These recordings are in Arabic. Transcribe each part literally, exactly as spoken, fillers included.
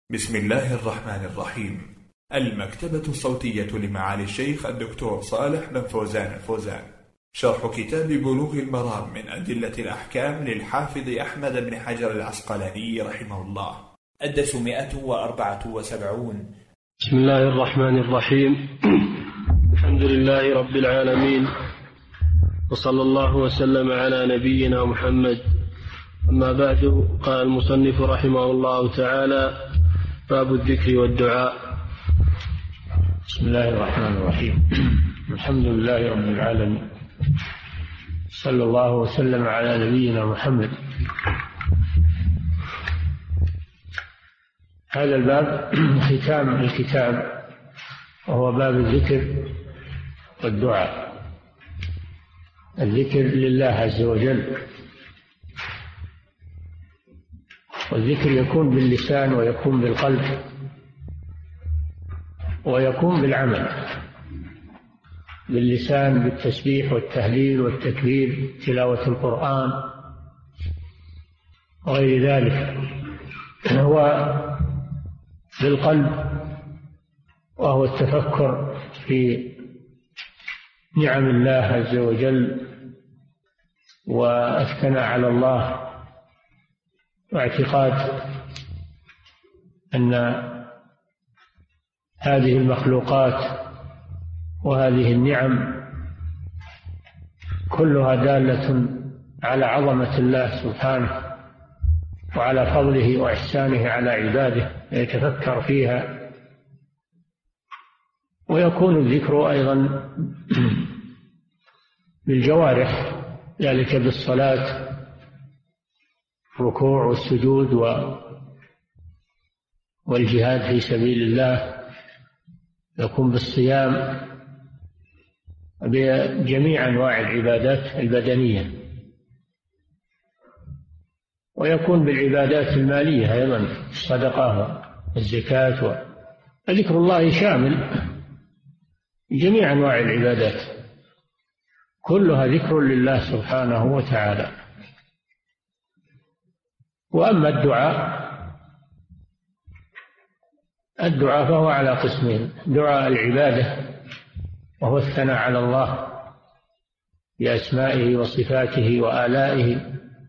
بسم الله الرحمن الرحيم. المكتبة الصوتية لمعالي الشيخ الدكتور صالح بن فوزان الفوزان، شرح كتاب بلوغ المرام من أدلة الأحكام للحافظ أحمد بن حجر العسقلاني رحمه الله، الدرس مئة وأربعة وسبعون. بسم الله الرحمن الرحيم. الحمد لله رب العالمين، وصلى الله وسلم على نبينا محمد. أما بعد، قال المصنف رحمه الله تعالى: باب الذكر والدعاء. بسم الله الرحمن الرحيم. الحمد لله رب العالمين، صلى الله وسلم على نبينا محمد. هذا الباب ختام الكتاب، وهو باب الذكر والدعاء. الذكر لله عز وجل، والذكر يكون باللسان ويكون بالقلب ويكون بالعمل. باللسان بالتسبيح والتهليل والتكبير، تلاوة القرآن وغير ذلك، هو بالقلب وهو التفكر في نعم الله عز وجل والثناء على الله، واعتقاد أن هذه المخلوقات وهذه النعم كلها دالة على عظمة الله سبحانه وعلى فضله وإحسانه على عباده، يتفكر فيها. ويكون الذكر أيضا بالجوارح، ذلك بالصلاة، الركوع والسجود والجهاد في سبيل الله، يكون بالصيام، بجميع أنواع العبادات البدنية، ويكون بالعبادات المالية أيضا، الصدقة والزكاة. ذكر الله شامل جميع أنواع العبادات، كلها ذكر لله سبحانه وتعالى. وأما الدعاء الدعاء فهو على قسمين: دعاء العبادة وهو الثناء على الله بأسمائه وصفاته وآلائه،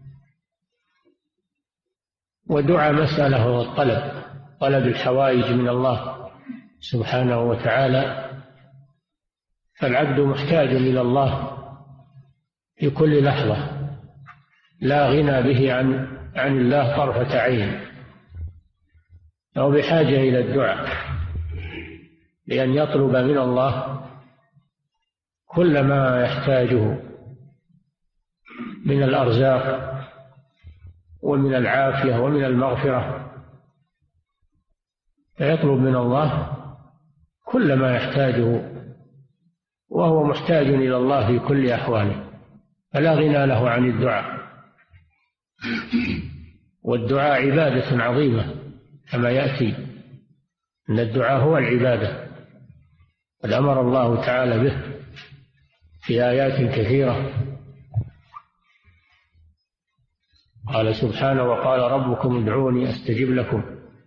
ودعاء مسألة وهو الطلب، طلب الحوائج من الله سبحانه وتعالى. فالعبد محتاج إلى الله في كل لحظة، لا غنى به عن عن الله طرفة عين، أو بحاجة إلى الدعاء، لأن يطلب من الله كل ما يحتاجه من الأرزاق ومن العافية ومن المغفرة، فيطلب من الله كل ما يحتاجه، وهو محتاج إلى الله في كل أحواله، فلا غنى له عن الدعاء. والدعاء عبادة عظيمة كما يأتي أن الدعاء هو العبادة، قد أمر الله تعالى به في آيات كثيرة. قال سبحانه: وقال ربكم ادعوني أستجب لكم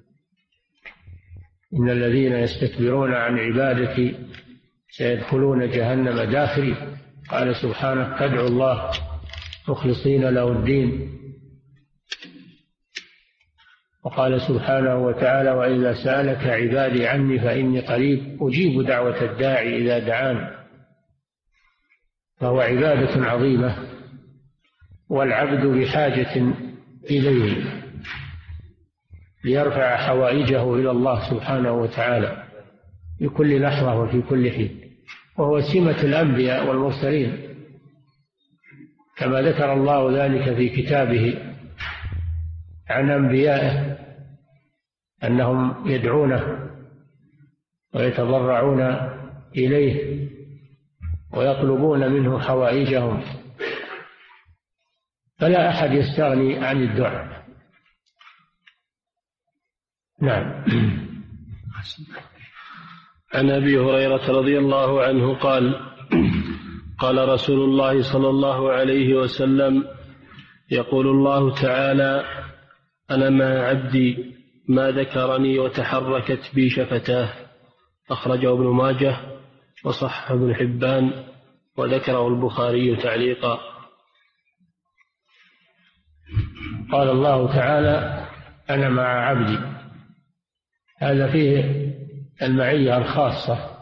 إن الذين يستكبرون عن عبادتي سيدخلون جهنم داخرين. قال سبحانه: فادعوا الله مخلصين له الدين. وقال سبحانه وتعالى: وإذا سألك عبادي عني فإني قريب أجيب دعوة الداعي إذا دعان. فهو عبادة عظيمة، والعبد بحاجة إليه ليرفع حوائجه إلى الله سبحانه وتعالى في كل لحظة وفي كل حين، وهو سمة الأنبياء والمرسلين، كما ذكر الله ذلك في كتابه عن أنبيائه أنهم يدعونه ويتضرعون إليه ويطلبون منه حوائجهم، فلا أحد يستغني عن الدعاء. نعم. عن أبي هريرة رضي الله عنه قال: قال رسول الله صلى الله عليه وسلم: يقول الله تعالى: أنا مع عبدي ما ذكرني وتحركت بي شفتاه، أخرجه ابن ماجه وصححه ابن حبان وذكره البخاري تعليقا. قال الله تعالى: أنا مع عبدي. هذا فيه المعية الخاصة،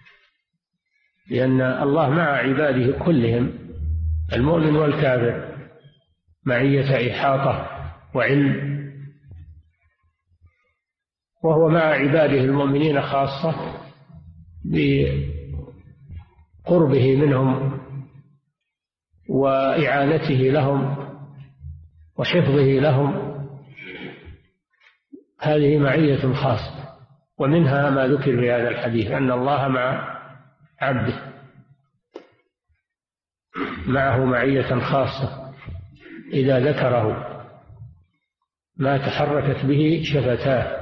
لأن الله مع عباده كلهم المؤمن والكافر معية إحاطة وعلم، وهو مع عباده المؤمنين خاصة بقربه منهم وإعانته لهم وحفظه لهم. هذه معية خاصة، ومنها ما ذكر في هذا الحديث أن الله مع عبده، معه معية خاصة إذا ذكره ما تحركت به شفتاه.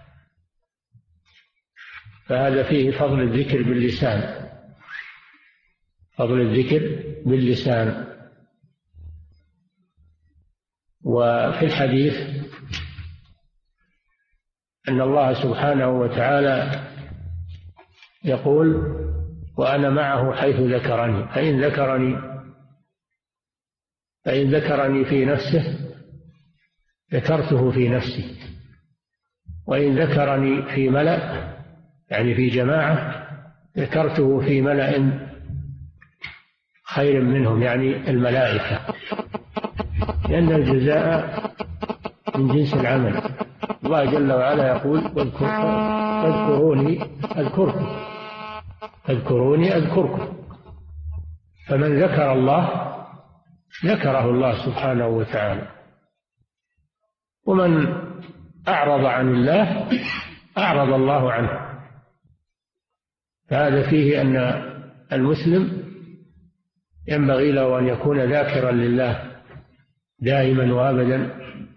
فهذا فيه فضل الذكر باللسان، فضل الذكر باللسان. وفي الحديث أن الله سبحانه وتعالى يقول: وأنا معه حيث ذكرني، فإن ذكرني فإن ذكرني في نفسه ذكرته في نفسي، وإن ذكرني في ملأ يعني في جماعة ذكرته في ملأ خير منهم يعني الملائكة، لأن الجزاء من جنس العمل. الله جل وعلا يقول: واذكروني أذكركم اذكروني أذكركم. فمن ذكر الله ذكره الله سبحانه وتعالى، ومن أعرض عن الله أعرض الله عنه. فهذا فيه أن المسلم ينبغي له أن يكون ذاكرا لله دائما وأبدا.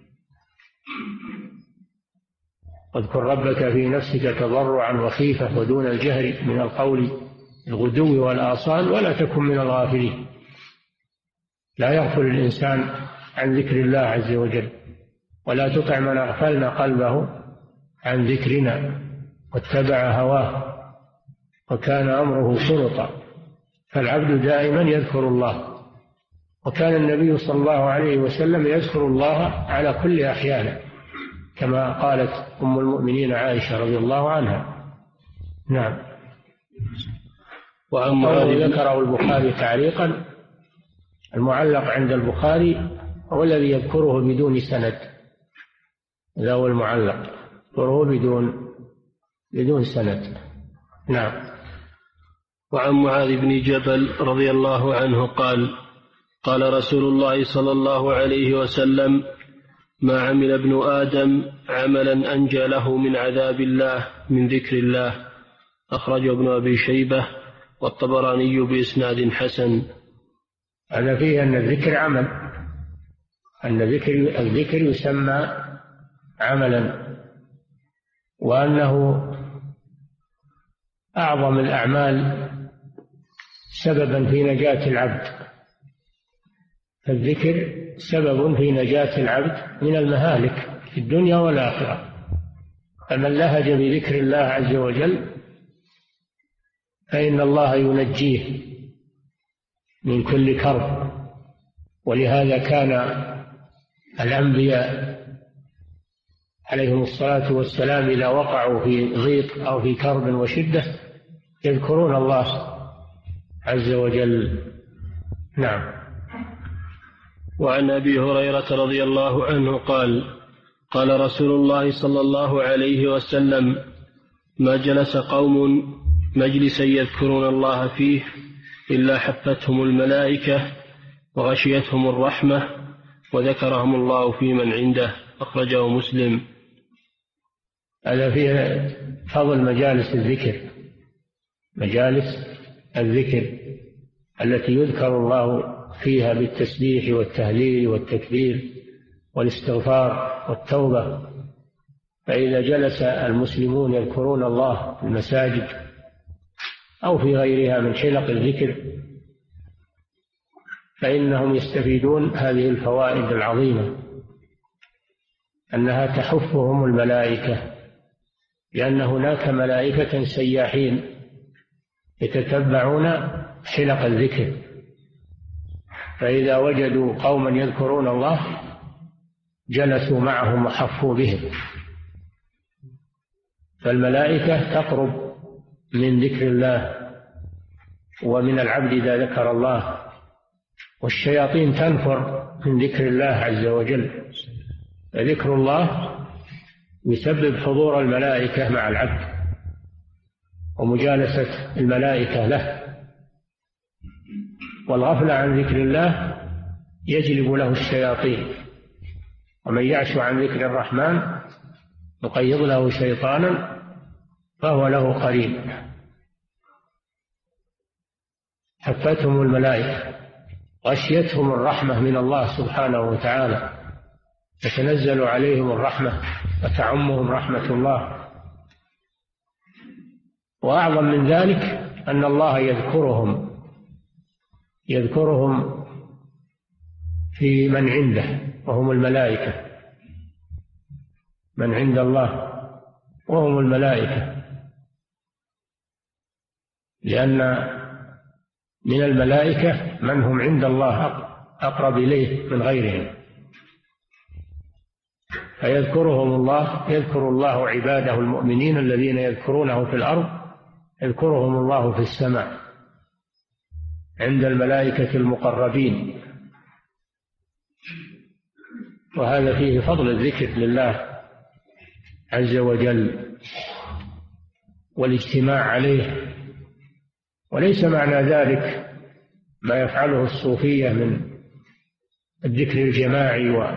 واذكر ربك في نفسك تضرعا وخيفة ودون الجهر من القول الغدو والآصال ولا تكن من الغافلين. لا يغفل الإنسان عن ذكر الله عز وجل، ولا تطع من أغفلنا قلبه عن ذكرنا واتبع هواه وكان أمره فرطا. فالعبد دائما يذكر الله، وكان النبي صلى الله عليه وسلم يذكر الله على كل أحيانه، كما قالت أم المؤمنين عائشة رضي الله عنها. نعم. وأما ذكره البخاري تعليقا، المعلق عند البخاري هو الذي يذكره بدون سند، هذا هو المعلق، يذكره بدون بدون سند. نعم. وعن معاذ بن جبل رضي الله عنه قال: قال رسول الله صلى الله عليه وسلم: ما عمل ابن آدم عملا أنجى له من عذاب الله من ذكر الله، أخرجه ابن أبي شيبة والطبراني بإسناد حسن. هذا فيه أن الذكر عمل، أن الذكر الذكر يسمى عملا، وأنه أعظم الأعمال سببا في نجاة العبد. الذكر سبب في نجاة العبد من المهالك في الدنيا والآخرة. فمن لهج بذكر الله عز وجل فإن الله ينجيه من كل كرب. ولهذا كان الأنبياء عليهم الصلاة والسلام إذا وقعوا في ضيق أو في كرب وشدة يذكرون الله عز وجل. نعم. وعن أبي هريرة رضي الله عنه قال: قال رسول الله صلى الله عليه وسلم: ما جلس قوم مجلسا يذكرون الله فيه إلا حفتهم الملائكة وغشيتهم الرحمة وذكرهم الله في من عنده، أخرجه مسلم. هذا فيه فضل مجالس الذكر، مجالس الذكر التي يذكر الله فيها بالتسبيح والتهليل والتكبير والاستغفار والتوبة. فإذا جلس المسلمون يذكرون الله في المساجد أو في غيرها من حلق الذكر فإنهم يستفيدون هذه الفوائد العظيمة أنها تحفهم الملائكة، لأن هناك ملائكة سياحين يتتبعون حلق الذكر، فإذا وجدوا قوما يذكرون الله جلسوا معهم وحفوا بهم. فالملائكة تقرب من ذكر الله ومن العبد إذا ذكر الله، والشياطين تنفر من ذكر الله عز وجل. فذكر الله يسبب حضور الملائكة مع العبد ومجالسة الملائكة له، والغفلة عن ذكر الله يجلب له الشياطين، ومن يعش عن ذكر الرحمن نقيض له شيطانا فهو له قرين. حفتهم الملائكة، غشيتهم الرحمة من الله سبحانه وتعالى، تتنزل عليهم الرحمة وتعمهم رحمة الله. وأعظم من ذلك أن الله يذكرهم يذكرهم في من عنده وهم الملائكة، من عند الله وهم الملائكة، لأن من الملائكة من هم عند الله أقرب إليه من غيرهم، فيذكرهم الله. يذكر الله عباده المؤمنين الذين يذكرونه في الأرض يذكرهم الله في السماء عند الملائكة المقربين. وهذا فيه فضل الذكر لله عز وجل والاجتماع عليه. وليس معنى ذلك ما يفعله الصوفية من الذكر الجماعي و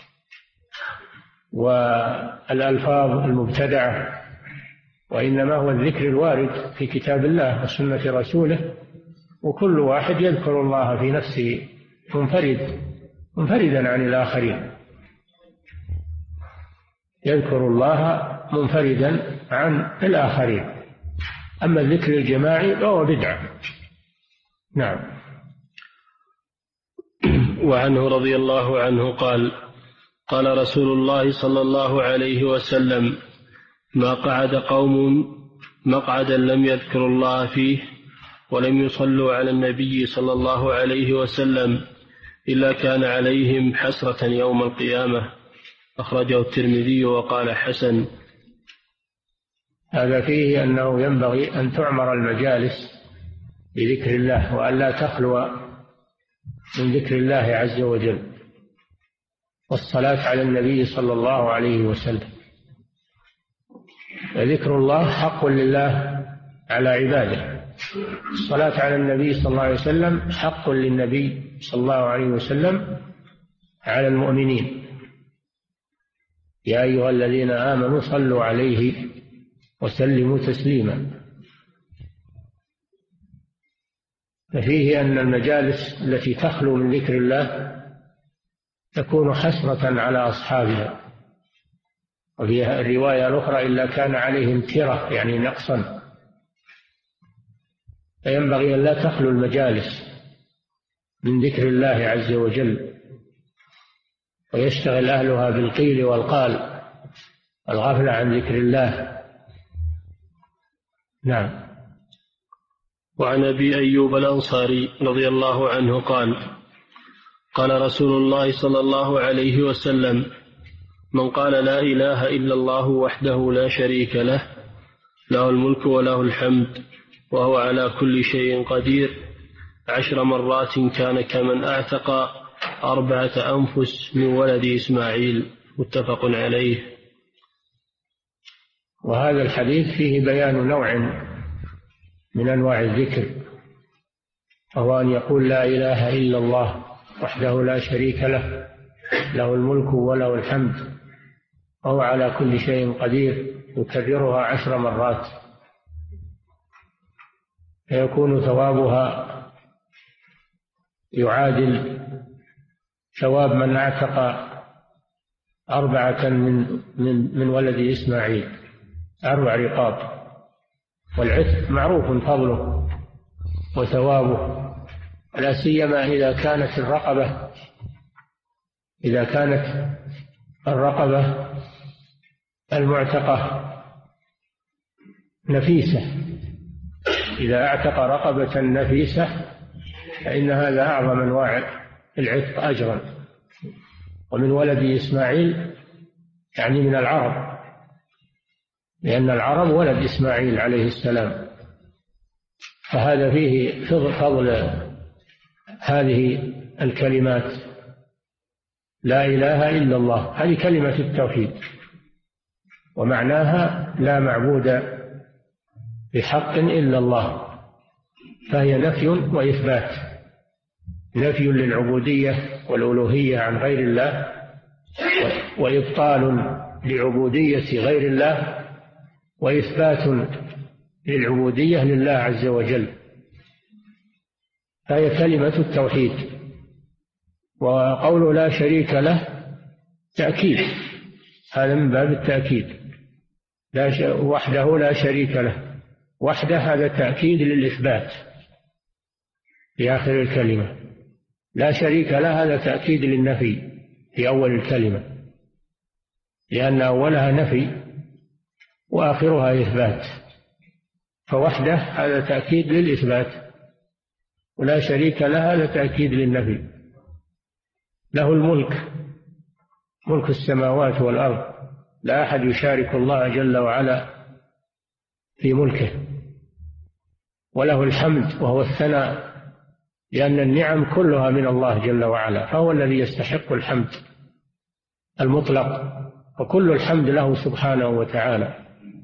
والألفاظ المبتدعة، وإنما هو الذكر الوارد في كتاب الله وسنة رسوله، وكل واحد يذكر الله في نفسه منفرد منفردا عن الآخرين، يذكر الله منفردا عن الآخرين. أما الذكر الجماعي فهو بدعة. نعم. وعنه رضي الله عنه قال: قال رسول الله صلى الله عليه وسلم: ما قعد قوم مقعدا لم يذكروا الله فيه ولم يصلوا على النبي صلى الله عليه وسلم إلا كان عليهم حسرة يوم القيامة. أخرجه الترمذي وقال حسن. هذا فيه أنه ينبغي أن تعمر المجالس بذكر الله وأن لا تخلو من ذكر الله عز وجل والصلاة على النبي صلى الله عليه وسلم. فذكر الله حق لله على عباده، الصلاة على النبي صلى الله عليه وسلم حق للنبي صلى الله عليه وسلم على المؤمنين. يا أيها الذين آمنوا صلوا عليه وسلموا تسليما. ففيه أن المجالس التي تخلو من ذكر الله تكون حسرة على أصحابها. وفي الرواية الأخرى: إلا كان عليهم ترة، يعني نقصا. فينبغي أن لا تخلو المجالس من ذكر الله عز وجل، ويشتغل أهلها بالقيل والقال، الغفلة عن ذكر الله. نعم. وعن أبي أيوب الأنصاري رضي الله عنه قال: قال رسول الله صلى الله عليه وسلم: من قال لا إله إلا الله وحده لا شريك له له الملك وله الحمد وهو على كل شيء قدير عشر مرات كان كمن أعتق أربعة أنفس من ولد إسماعيل. متفق عليه. وهذا الحديث فيه بيان نوع من أنواع الذكر، وهو أن يقول لا إله إلا الله وحده لا شريك له له الملك وله الحمد وهو على كل شيء قدير، يكررها عشر مرات فيكون ثوابها يعادل ثواب من اعتق أربعة من من من ولد إسماعيل، أربع رقاب. والعتق معروف فضله وثوابه، لا سيما إذا كانت الرقبة إذا كانت الرقبة المعتقة نفيسة، إذا اعتق رقبة نفيسة فإن هذا أعظم أنواع العتق أجرا. ومن ولد إسماعيل يعني من العرب، لأن العرب ولد إسماعيل عليه السلام، فهذا فيه فضل هذه الكلمات لا إله إلا الله. هذه كلمة التوحيد، ومعناها لا معبود بحق إلا الله، فهي نفي وإثبات، نفي للعبودية والألوهية عن غير الله، وإبطال لعبودية غير الله، وإثبات للعبودية لله عز وجل، فهي كلمة التوحيد. وقول لا شريك له تأكيد، هذا من باب التأكيد، لا ش... وحده لا شريك له، وحده هذا تأكيد للإثبات في آخر الكلمة، لا شريك له هذا تأكيد للنفي في أول الكلمة، لأن أولها نفي وآخرها إثبات، فوحده هذا تأكيد للإثبات، ولا شريك له هذا تأكيد للنفي. له الملك، ملك السماوات والأرض، لا أحد يشارك الله جل وعلا في ملكه. وله الحمد وهو الثناء، لأن النعم كلها من الله جل وعلا، فهو الذي يستحق الحمد المطلق، وكل الحمد له سبحانه وتعالى،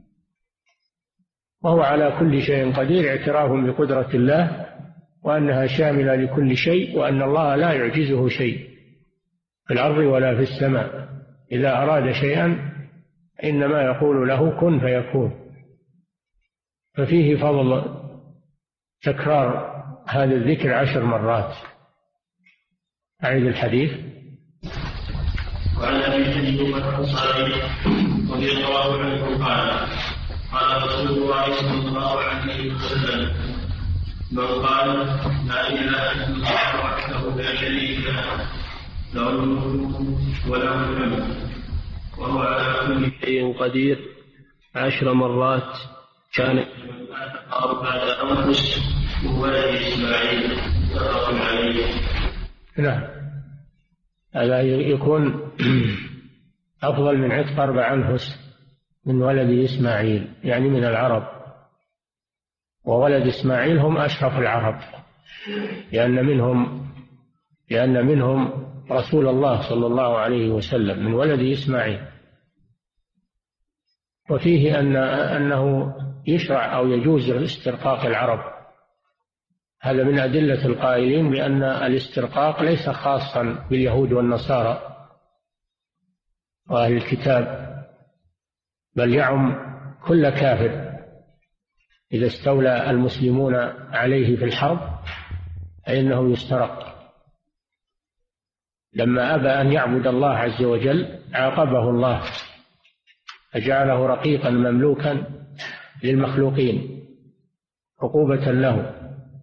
وهو على كل شيء قدير، اعتراف بقدرة الله وأنها شاملة لكل شيء، وأن الله لا يعجزه شيء في الأرض ولا في السماء، إذا أراد شيئا إنما يقول له كن فيكون. ففيه فضل تكرار هذا الذكر عشر مرات. أعيد الحديث. وعن أبي أيوب الأنصاري رضي الله عنه قال قال رسول الله صلى الله عليه وسلم من قال لا إله إلا الله وحده لا شريك له له الملك وله الحمد وهو على كل شيء قدير عشر مرات كان أربعة أنفس من ولد إسماعيل متفق عليه. نعم، هذا يكون أفضل من عتق أربع أنفس من ولد إسماعيل، يعني من العرب، وولد إسماعيل هم أشرف العرب، لأن منهم لأن منهم رسول الله صلى الله عليه وسلم من ولد إسماعيل. وفيه أن أنه يشرع أو يجوز استرقاق العرب، هذا من أدلة القائلين بأن الاسترقاق ليس خاصا باليهود والنصارى وأهل الكتاب، بل يعم كل كافر إذا استولى المسلمون عليه في الحرب فإنه يسترق. لما أبى أن يعبد الله عز وجل عاقبه الله فجعله رقيقا مملوكا للمخلوقين عقوبة له،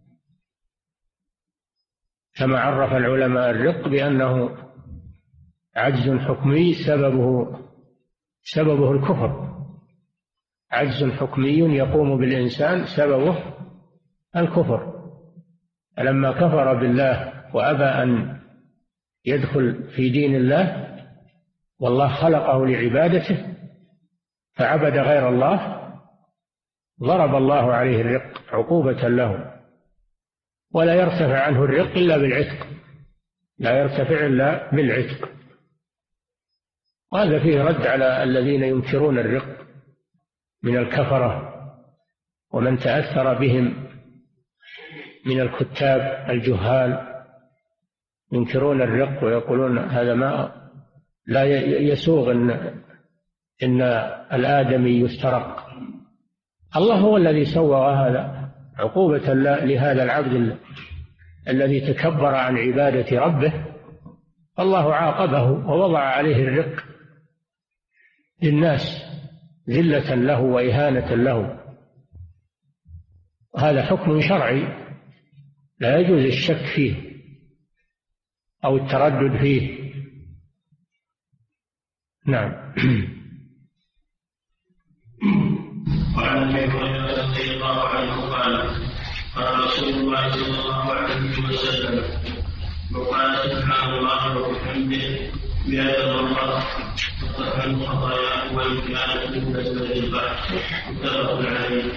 كما عرف العلماء الرق بأنه عجز حكمي سببه سببه الكفر، عجز حكمي يقوم بالإنسان سببه الكفر. فلما كفر بالله وأبى أن يدخل في دين الله والله خلقه لعبادته فعبد غير الله ضرب الله عليه الرق عقوبة له، ولا يرتفع عنه الرق إلا بالعتق، لا يرتفع إلا بالعتق. وهذا فيه رد على الذين ينكرون الرق من الكفرة ومن تأثر بهم من الكتاب الجهال، ينكرون الرق ويقولون هذا ما لا يسوغ إن, إن الآدمي يسترق. الله هو الذي سوى هذا عقوبة لهذا العبد الذي تكبر عن عبادة ربه، الله عاقبه ووضع عليه الرق للناس ذلة له وإهانة له. هذا حكم شرعي لا يجوز الشك فيه أو التردد فيه. نعم. وعن ابي هريره رضي الله عنه قال قال رسول الله صلى الله عليه وسلم وقال سبحان الله وبحمده بهذا الله وقد خطاياه وان كانت من نسبه البحر متفق عليه.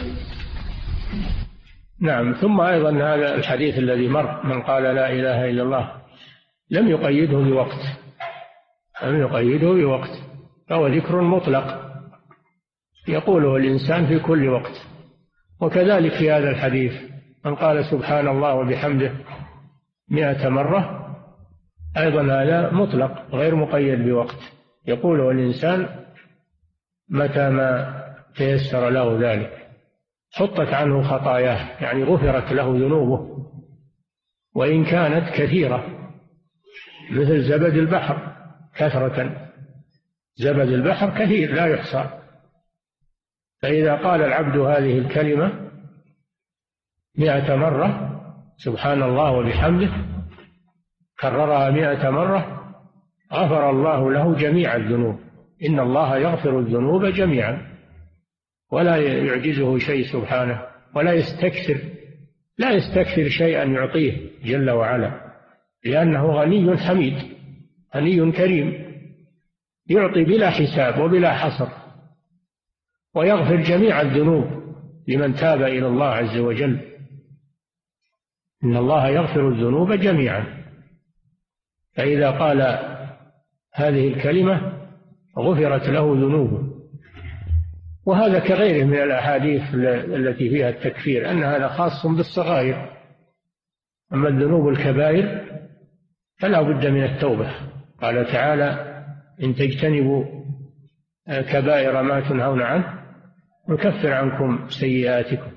نعم. ثم أيضا هذا الحديث الذي مر من قال لا إله إلا الله لم يقيده بوقت، لم يقيده بوقت، فهو ذكر مطلق يقوله الإنسان في كل وقت. وكذلك في هذا الحديث من قال سبحان الله وبحمده مئة مرة أيضا هذا مطلق غير مقيد بوقت، يقوله الإنسان متى ما تيسر له ذلك. حطت عنه خطاياه، يعني غفرت له ذنوبه وإن كانت كثيرة، مثل زبد البحر كثرة، زبد البحر كثير لا يحصى. فإذا قال العبد هذه الكلمة مئة مرة سبحان الله وبحمده، كررها مئة مرة، غفر الله له جميع الذنوب. إن الله يغفر الذنوب جميعا ولا يعجزه شيء سبحانه، ولا يستكثر لا يستكثر شيئا يعطيه جل وعلا، لأنه غني حميد، غني كريم، يعطي بلا حساب وبلا حصر، ويغفر جميع الذنوب لمن تاب إلى الله عز وجل. إن الله يغفر الذنوب جميعا. فإذا قال هذه الكلمة غفرت له ذنوبه. وهذا كغيره من الأحاديث التي فيها التكفير، أن هذا خاص بالصغائر، أما الذنوب الكبائر فلا بد من التوبة. قال تعالى إن تجتنبوا كبائر ما تنهون عنه نكفر عنكم سيئاتكم.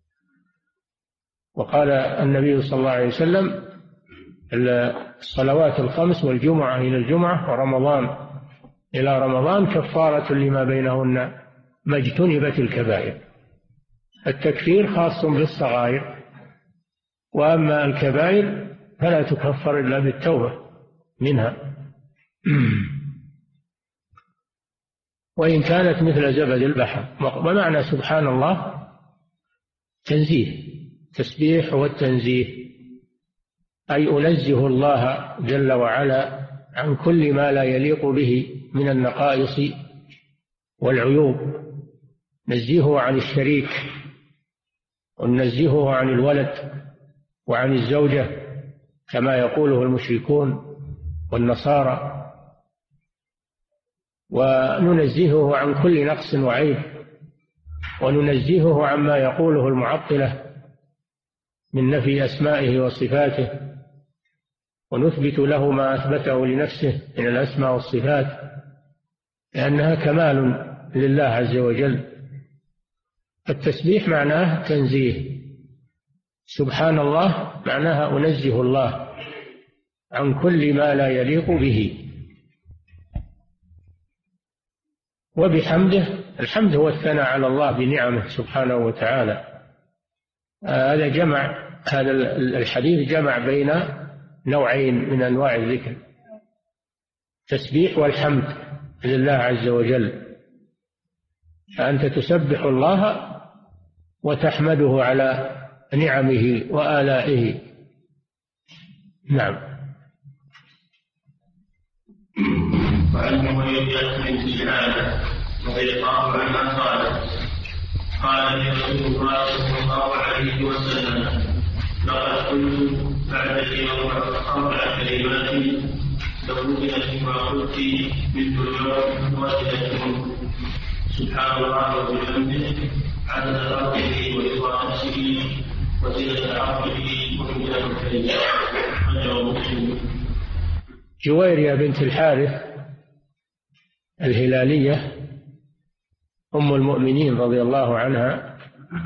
وقال النبي صلى الله عليه وسلم الصلوات الخمس والجمعة إلى الجمعة ورمضان إلى رمضان كفارة لما بينهن ما اجتنبت الكبائر. التكفير خاص بالصغائر، وأما الكبائر فلا تكفر إلا بالتوبة منها وإن كانت مثل زبد البحر. ومعنى سبحان الله تنزيه، تسبيح والتنزيه، أي أنزه الله جل وعلا عن كل ما لا يليق به من النقائص والعيوب، نزهه عن الشريك، وننزهه عن الولد وعن الزوجة كما يقوله المشركون والنصارى، وننزهه عن كل نقص وعيب، وننزهه عما يقوله المعطلة من نفي أسمائه وصفاته، ونثبت له ما أثبته لنفسه من الأسماء والصفات، لأنها كمال لله عز وجل. التسبيح معناه تنزيه، سبحان الله معناها أنزه الله عن كل ما لا يليق به. وبحمده، الحمد هو الثناء على الله بنعمه سبحانه وتعالى. هذا جمع، هذا الحديث جمع بين نوعين من أنواع الذكر، تسبيح والحمد لله عز وجل. فأنت تسبح الله وتحمده على نعمه وآلائه. نعم. وعن معاوية بن سعادة رضي الله عنها قالت قال لي رسول الله صلى الله عليه وسلم لقد قلت بعد اليوم أربع كلمات لو وجدت ما قلت بالدنيا وجدتهم سبحان الله وبحمده عدد خلقه ورضا نفسه وزنة عرشه ومداد كلمه. رجاه مسلم. جويرية بنت الحارث الهلالية أم المؤمنين رضي الله عنها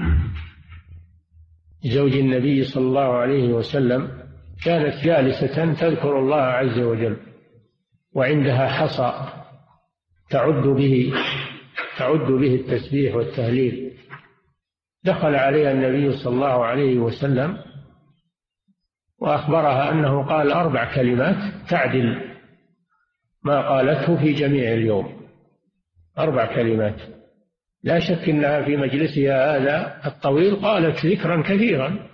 زوج النبي صلى الله عليه وسلم، كانت جالسة تذكر الله عز وجل وعندها حصى تعد به تعد به التسبيح والتهليل. دخل عليها النبي صلى الله عليه وسلم وأخبرها أنه قال أربع كلمات تعدل ما قالته في جميع اليوم. أربع كلمات لا شك أنها في مجلسها هذا الطويل قالت ذكرا كثيرا،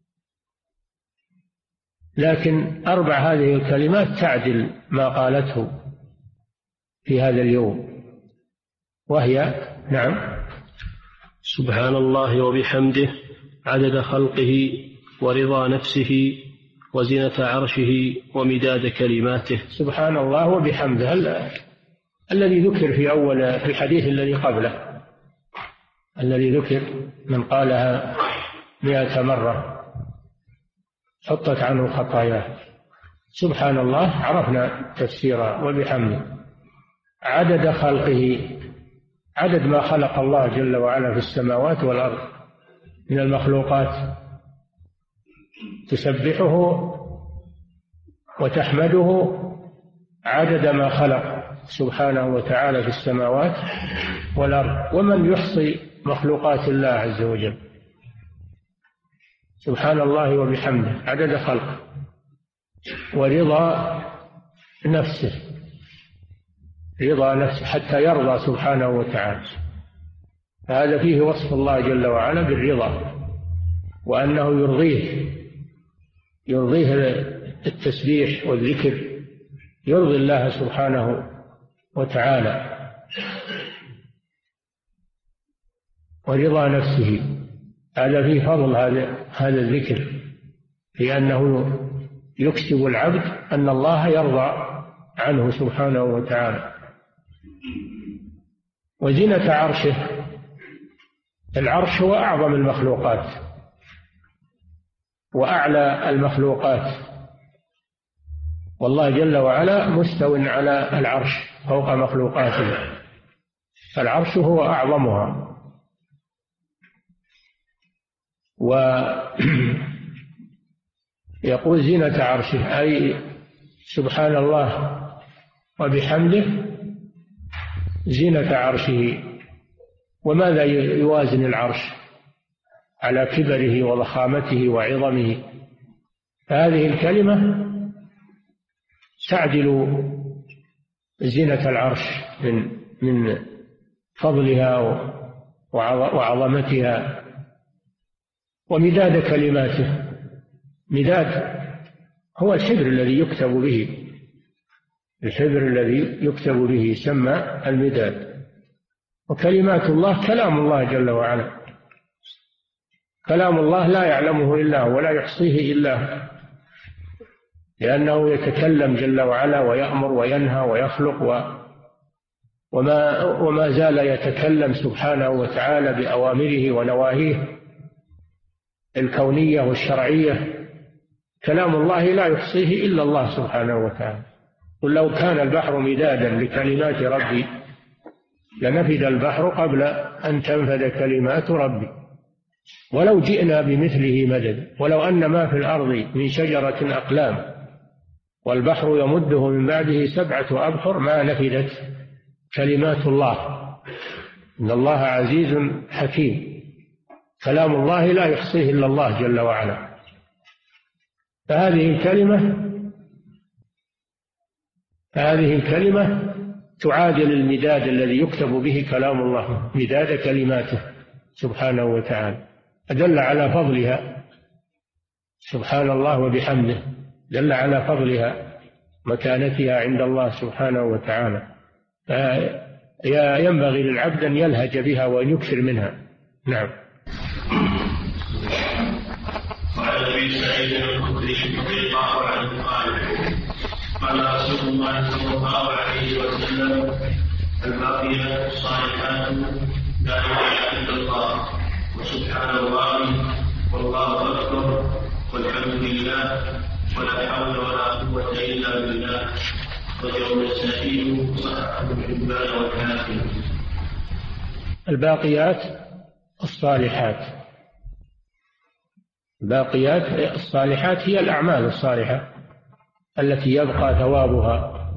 لكن أربع هذه الكلمات تعدل ما قالته في هذا اليوم، وهي نعم: سبحان الله وبحمده عدد خلقه ورضا نفسه وزنة عرشه ومداد كلماته. سبحان الله وبحمده الذي ذكر في أول في الحديث الذي قبله، الذي ذكر من قالها مئة مرة حطت عنه خطاياه. سبحان الله عرفنا تفسيرا، وبحمده عدد خلقه، عدد ما خلق الله جل وعلا في السماوات والأرض من المخلوقات، تسبحه وتحمده عدد ما خلق سبحانه وتعالى في السماوات والأرض. ومن يحصي مخلوقات الله عز وجل؟ سبحان الله وبحمده عدد خلقه ورضا نفسه، رضا نفسه حتى يرضى سبحانه وتعالى. فهذا فيه وصف الله جل وعلا بالرضا، وأنه يرضيه يرضيه التسبيح والذكر، يرضي الله سبحانه وتعالى. ورضا نفسه هذا فيه فضل هذا هذا الذكر، لأنه يكسب العبد أن الله يرضى عنه سبحانه وتعالى. وزنة عرشه، العرش هو أعظم المخلوقات وأعلى المخلوقات، والله جل وعلا مستو على العرش فوق مخلوقاته، فالعرش هو أعظمها. ويقول زينة عرشه أي سبحان الله وبحمده زينة عرشه. وماذا يوازن العرش على كبره وضخامته وعظمه؟ هذه الكلمة تعدل زينة العرش من من فضلها وعظمتها. ومداد كلماته، مداد هو الحبر الذي يكتب به، الحبر الذي يكتب به يسمى المداد. وكلمات الله كلام الله جل وعلا، كلام الله لا يعلمه إلا هو ولا يحصيه إلا هو، لأنه يتكلم جل وعلا ويأمر وينهى ويخلق و وما, وما زال يتكلم سبحانه وتعالى بأوامره ونواهيه الكونية والشرعية. كلام الله لا يحصيه إلا الله سبحانه وتعالى. قل لو كان البحر مدادا لكلمات ربي لنفد البحر قبل أن تنفد كلمات ربي ولو جئنا بمثله مددا ولو أن ما في الأرض من شجرة أقلام والبحر يمده من بعده سبعة أبحر ما نفدت كلمات الله إن الله عزيز حكيم. كلام الله لا يحصيه إلا الله جل وعلا. فهذه الكلمة فهذه الكلمة تعادل المداد الذي يكتب به كلام الله، مداد كلماته سبحانه وتعالى. أدل على فضلها سبحان الله وبحمده، دل على فضلها مكانتها عند الله سبحانه وتعالى. ينبغي للعبد أن يلهج بها وأن يكثر منها. نعم. وعن ابي سعيد الخدري رضي الله عنه قال قال رسول الله صلى الله عليه وسلم الباقيات الصالحات لا اله الا الله وسبحان الله والله اكبر والحمد لله ولا حول ولا قوه الا بالله رجع النسائي وصححه ابن حبان والحاكم. الباقيات الصالحات، الباقيات الصالحات هي الأعمال الصالحة التي يبقى ثوابها.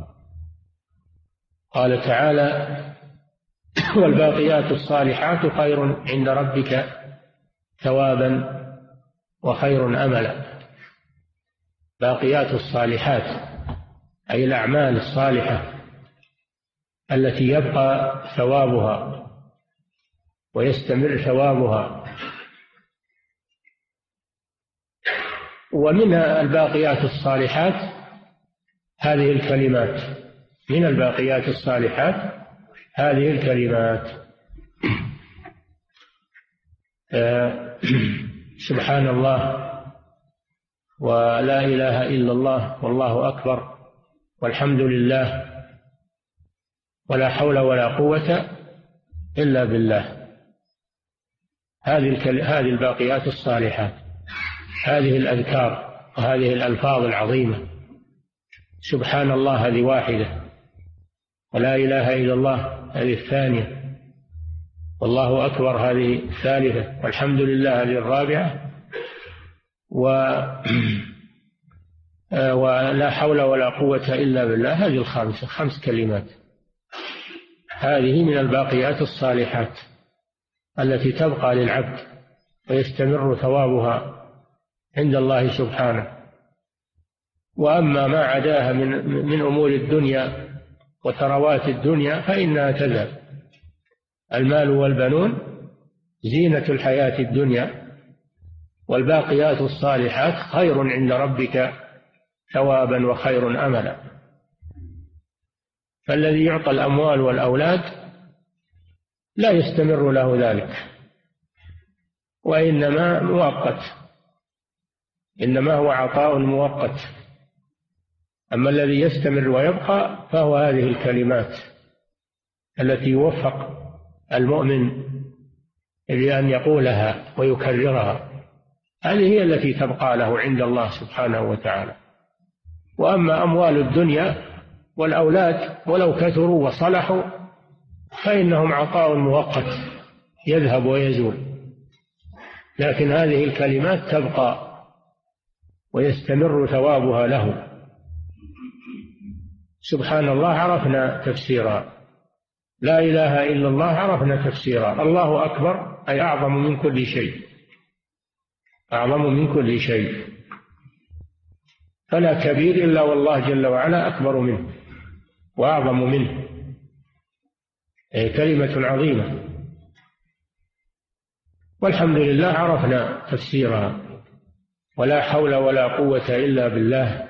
قال تعالى والباقيات الصالحات خير عند ربك ثوابا وخير أملا. باقيات الصالحات أي الأعمال الصالحة التي يبقى ثوابها ويستمر ثوابها. ومن الباقيات الصالحات هذه الكلمات، من الباقيات الصالحات هذه الكلمات: سبحان الله، ولا إله إلا الله، والله أكبر، والحمد لله، ولا حول ولا قوة إلا بالله. هذه هذه الباقيات الصالحات، هذه الأذكار وهذه الألفاظ العظيمة. سبحان الله هذه واحدة، ولا إله إلا الله هذه الثانية، والله أكبر هذه الثالثة، والحمد لله هذه الرابعة، و ولا حول ولا قوة إلا بالله هذه الخامسة. خمس كلمات. هذه من الباقيات الصالحات التي تبقى للعبد ويستمر ثوابها عند الله سبحانه. وأما ما عداها من من أمور الدنيا وثروات الدنيا فإنها تذهب. المال والبنون زينة الحياة الدنيا، والباقيات الصالحات خير عند ربك ثوابا وخير أملا. فالذي يعطى الأموال والأولاد لا يستمر له ذلك، وإنما مؤقت، إنما هو عطاء مؤقت. أما الذي يستمر ويبقى فهو هذه الكلمات التي يوفق المؤمن لأن يقولها ويكررها. هذه هي التي تبقى له عند الله سبحانه وتعالى. وأما أموال الدنيا والأولاد ولو كثروا وصلحوا فإنهم عطاء مؤقت يذهب ويزول، لكن هذه الكلمات تبقى ويستمر ثوابها له. سبحان الله عرفنا تفسيرها، لا إله إلا الله عرفنا تفسيرها، الله أكبر أي أعظم من كل شيء، أعظم من كل شيء، فلا كبير إلا والله جل وعلا أكبر منه وأعظم منه. أي كلمة عظيمة. والحمد لله عرفنا تفسيرها، ولا حول ولا قوة إلا بالله،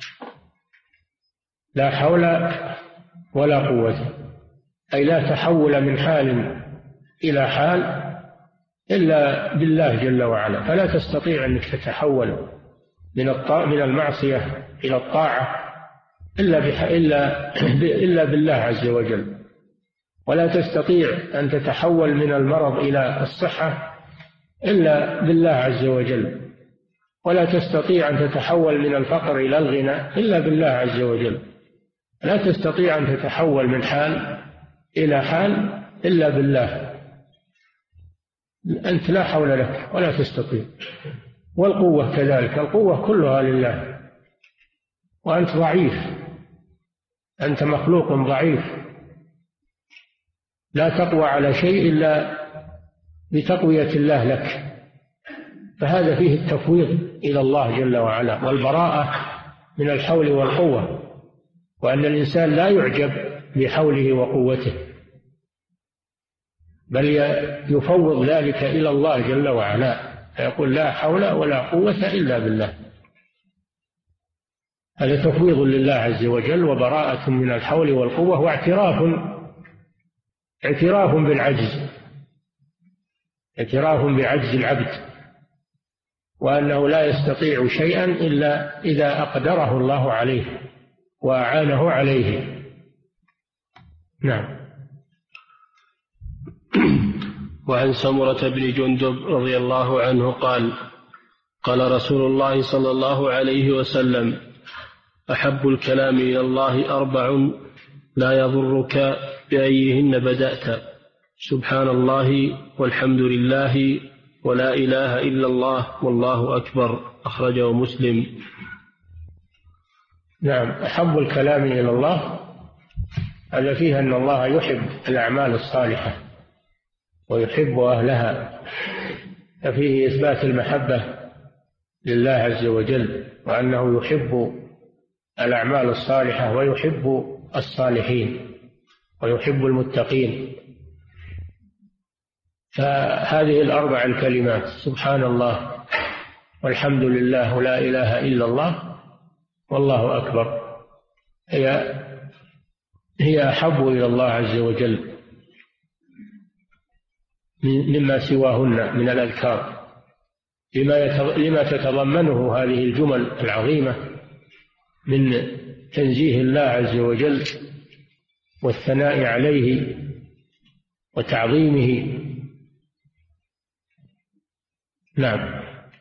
لا حول ولا قوة أي لا تحول من حال إلى حال إلا بالله جل وعلا. فلا تستطيع أنك تتحول من من المعصية إلى الطاعة إلا بح... إلا إلا بالله عز وجل، ولا تستطيع أن تتحول من المرض إلى الصحة إلا بالله عز وجل، ولا تستطيع أن تتحول من الفقر إلى الغنى إلا بالله عز وجل، لا تستطيع أن تتحول من حال إلى حال إلا بالله. أنت لا حول لك ولا تستطيع. والقوة كذلك، القوة كلها لله، وأنت ضعيف، أنت مخلوق ضعيف، لا تقوى على شيء إلا بتقوية الله لك. فهذا فيه التفويض إلى الله جل وعلا، والبراءة من الحول والقوة، وأن الإنسان لا يعجب بحوله وقوته، بل يفوض ذلك إلى الله جل وعلا، فيقول لا حول ولا قوة إلا بالله. هذا تفويض لله عز وجل وبراءة من الحول والقوة، واعتراف اعتراف بالعجز، اعتراف بعجز العبد، وأنه لا يستطيع شيئا إلا إذا أقدره الله عليه وأعانه عليه. نعم. وعن سمرة بن جندب رضي الله عنه قال: قال رسول الله صلى الله عليه وسلم: أحب الكلام إلى الله أربع لا يضرك بأيهن بدأت: سبحان الله، والحمد لله، ولا إله إلا الله، والله أكبر. أخرجه مسلم. نعم. أحب الكلام إلى الله هذا فيه أن الله يحب الأعمال الصالحة ويحب أهلها، ففيه إثبات المحبة لله عز وجل، وأنه يحب الأعمال الصالحة ويحب الصالحين. ويحب المتقين. فهذه الأربع الكلمات سبحان الله والحمد لله ولا إله إلا الله والله أكبر هي هي أحب إلى الله عز وجل مما سواهن من الأذكار، لما تتضمنه هذه الجمل العظيمة من تنزيه الله عز وجل والثناء عليه وتعظيمه. نعم.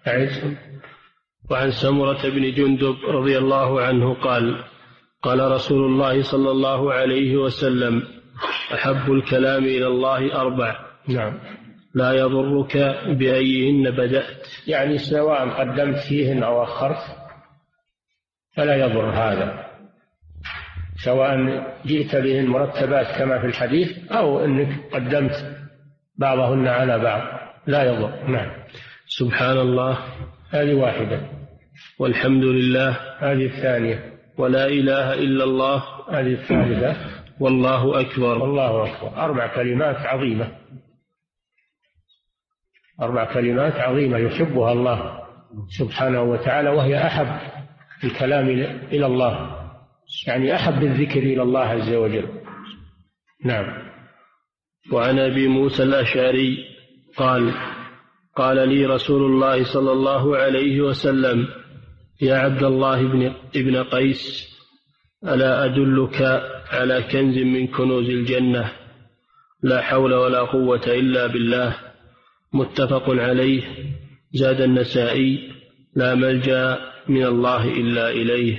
وعن سمرة بن جندب رضي الله عنه قال قال رسول الله صلى الله عليه وسلم أحب الكلام إلى الله أربع. نعم. لا يضرك بأيهن بدأت، يعني سواء قدمت فيهن أو أخرت فلا يضر هذا، سواء جئت بهن مرتبات كما في الحديث أو أنك قدمت بعضهن على بعض لا يضر. نعم. سبحان الله هذه واحدة، والحمد لله هذه الثانية، ولا إله إلا الله هذه الثالثة، والله أكبر. والله أكبر. أربع كلمات عظيمة، أربع كلمات عظيمة يحبها الله سبحانه وتعالى، وهي أحب الكلام إلى الله، يعني أحب الذكر إلى الله عز وجل. نعم. وعن أبي موسى الأشعري قال قال لي رسول الله صلى الله عليه وسلم يا عبد الله بن ابن قيس ألا أدلك على كنز من كنوز الجنة لا حول ولا قوة إلا بالله، متفق عليه. زاد النسائي لا ملجأ من الله إلا إليه.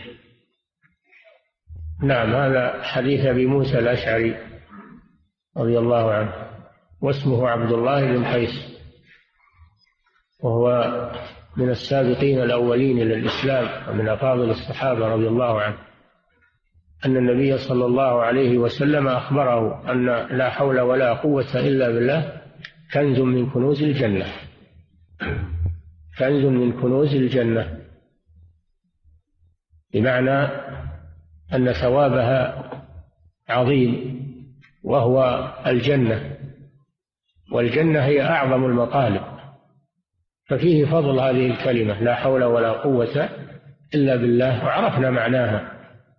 نعم. هذا حديث أبي موسى الأشعري رضي الله عنه، واسمه عبد الله بن قيس، وهو من السابقين الأولين إلى الإسلام ومن أفاضل الصحابة رضي الله عنه، أن النبي صلى الله عليه وسلم أخبره أن لا حول ولا قوة إلا بالله كنز من كنوز الجنة، كنز من كنوز الجنة، بمعنى أن ثوابها عظيم وهو الجنة، والجنة هي أعظم المطالب، ففيه فضل هذه الكلمة لا حول ولا قوة إلا بالله. وعرفنا معناها،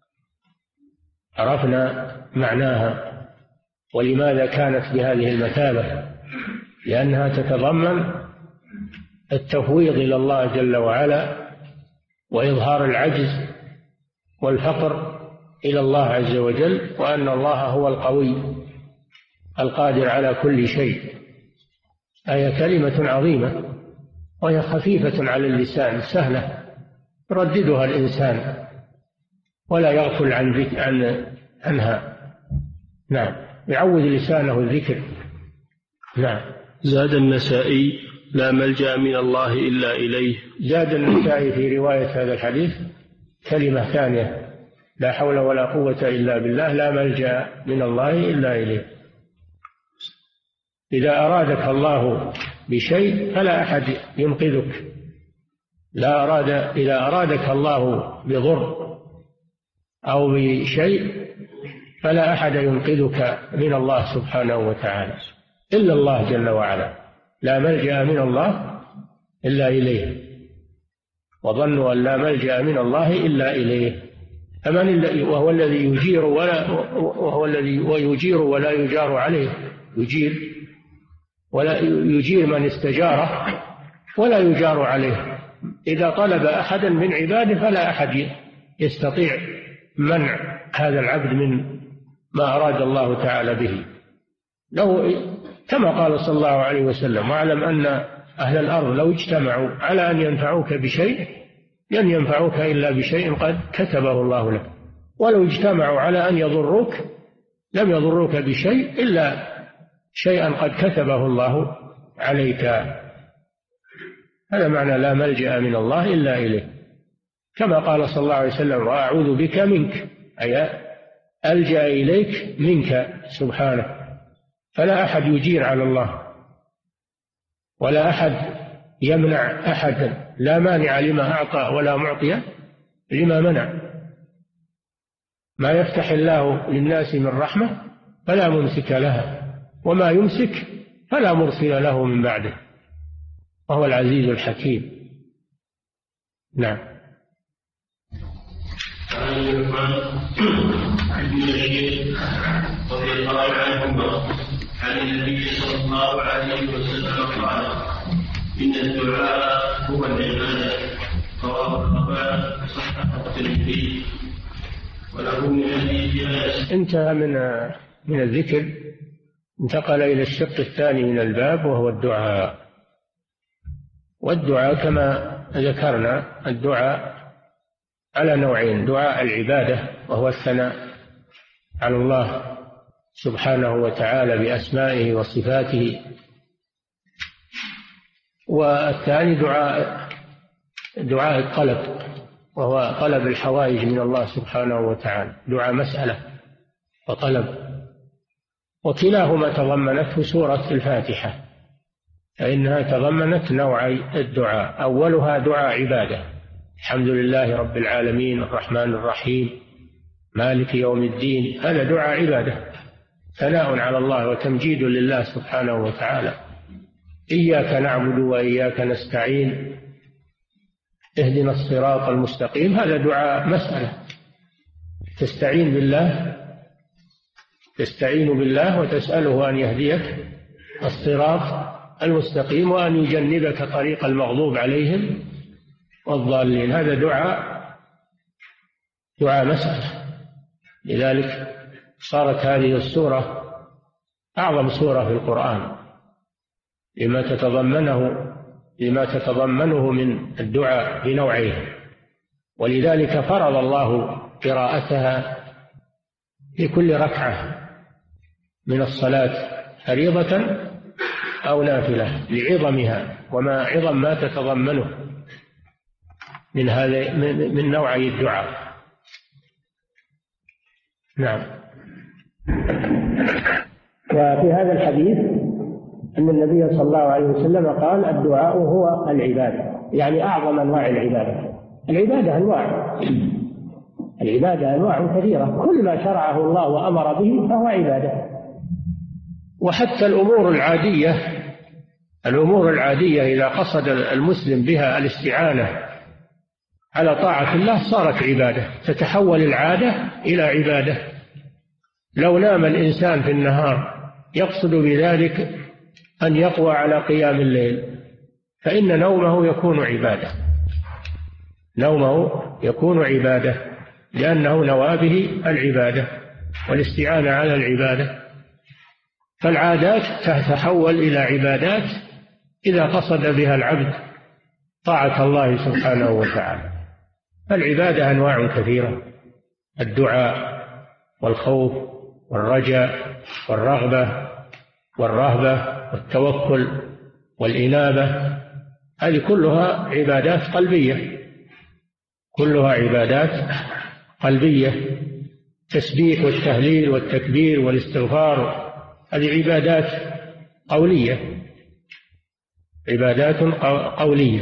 عرفنا معناها ولماذا كانت بهذه المثابة، لأنها تتضمن التفويض إلى الله جل وعلا وإظهار العجز والفقر إلى الله عز وجل، وأن الله هو القوي القادر على كل شيء. هي كلمة عظيمة وهي خفيفة على اللسان، سهلة يرددها الإنسان ولا يغفل عن عن عنها. نعم. يعود لسانه الذكر. نعم. زاد النسائي لا ملجأ من الله إلا إليه. زاد النسائي في رواية هذا الحديث كلمة ثانية لا حول ولا قوة إلا بالله لا ملجأ من الله إلا إليه. إذا أرادك الله بشيء فلا أحد ينقذك، لا أراد إذا أرادك الله بضر أو بشيء فلا أحد ينقذك من الله سبحانه وتعالى إلا الله جل وعلا، لا ملجأ من الله إلا إليه، وظنوا أن لا ملجأ من الله إلا إليه. فمن وهو الذي يجير ولا وهو الذي ويجير ولا يجار عليه، يجير ولا يجير من استجاره ولا يجار عليه. إذا طلب أحدا من عباده فلا أحد يستطيع منع هذا العبد من ما أراد الله تعالى به. لو كما قال صلى الله عليه وسلم واعلم أن أهل الأرض لو اجتمعوا على أن ينفعوك بشيء لن ينفعوك إلا بشيء قد كتبه الله لك، ولو اجتمعوا على أن يضروك لم يضروك بشيء إلا شيئا قد كتبه الله عليك. هذا معنى لا ملجأ من الله إلا إليه، كما قال صلى الله عليه وسلم وأعوذ بك منك، أي ألجأ إليك منك سبحانه. فلا أحد يجير على الله ولا أحد يمنع أحدا، لا مانع لما أعطى ولا معطي لما منع. ما يفتح الله للناس من رحمة فلا ممسك لها، وما يمسك فلا مرسل له من بعده، وهو العزيز الحكيم. نعم. عن ابن بشير رضي الله عنهما عن النبي صلى الله عليه وسلم قال: إن الدعاء هو العبادة. رواه الأربعة وصححه الترمذي وله من حديث أنس. انتهى من من الذكر، انتقل إلى الشق الثاني من الباب وهو الدعاء. والدعاء كما ذكرنا الدعاء على نوعين: دعاء العبادة وهو الثناء على الله سبحانه وتعالى بأسمائه وصفاته، والثاني دعاء دعاء الطلب وهو طلب الحوائج من الله سبحانه وتعالى، دعاء مسألة وطلب، وكلاهما تضمنته سورة الفاتحة، فإنها تضمنت نوعي الدعاء. أولها دعاء عبادة: الحمد لله رب العالمين الرحمن الرحيم مالك يوم الدين، هذا دعاء عبادة، ثناء على الله وتمجيد لله سبحانه وتعالى. إياك نعبد وإياك نستعين اهدنا الصراط المستقيم، هذا دعاء مسألة، تستعين بالله تستعين بالله وتسأله أن يهديك الصراط المستقيم وأن يجنبك طريق المغضوب عليهم والضالين، هذا دعاء دعاء مسألة. لذلك صارت هذه السورة أعظم سورة في القرآن لما تتضمنه لما تتضمنه من الدعاء بنوعين، ولذلك فرض الله قراءتها في كل ركعة من الصلاة فريضة أو نافلة لعظمها وما عظم ما تتضمنه من هذا من نوعي الدعاء. نعم. وفي هذا الحديث أن النبي صلى الله عليه وسلم قال: الدعاء هو العبادة، يعني أعظم أنواع العبادة. العبادة أنواع العبادة أنواع كثيرة، كل ما شرعه الله وأمر به فهو عبادة. وحتى الأمور العادية الأمور العادية إذا قصد المسلم بها الاستعانة على طاعة الله صارت عبادة، تتحول العادة إلى عبادة. لو نام الإنسان في النهار يقصد بذلك أن يقوى على قيام الليل فإن نومه يكون عبادة نومه يكون عبادة لأنه نوى به العبادة والاستعانة على العبادة. فالعادات تتحول إلى عبادات إذا قصد بها العبد طاعة الله سبحانه وتعالى. العبادة أنواع كثيرة: الدعاء والخوف والرجاء والرغبة والرهبة والتوكل والإنابة، هذه كلها عبادات قلبية كلها عبادات قلبية. التسبيح والتهليل والتكبير والاستغفار هذه عبادات قولية عبادات قولية.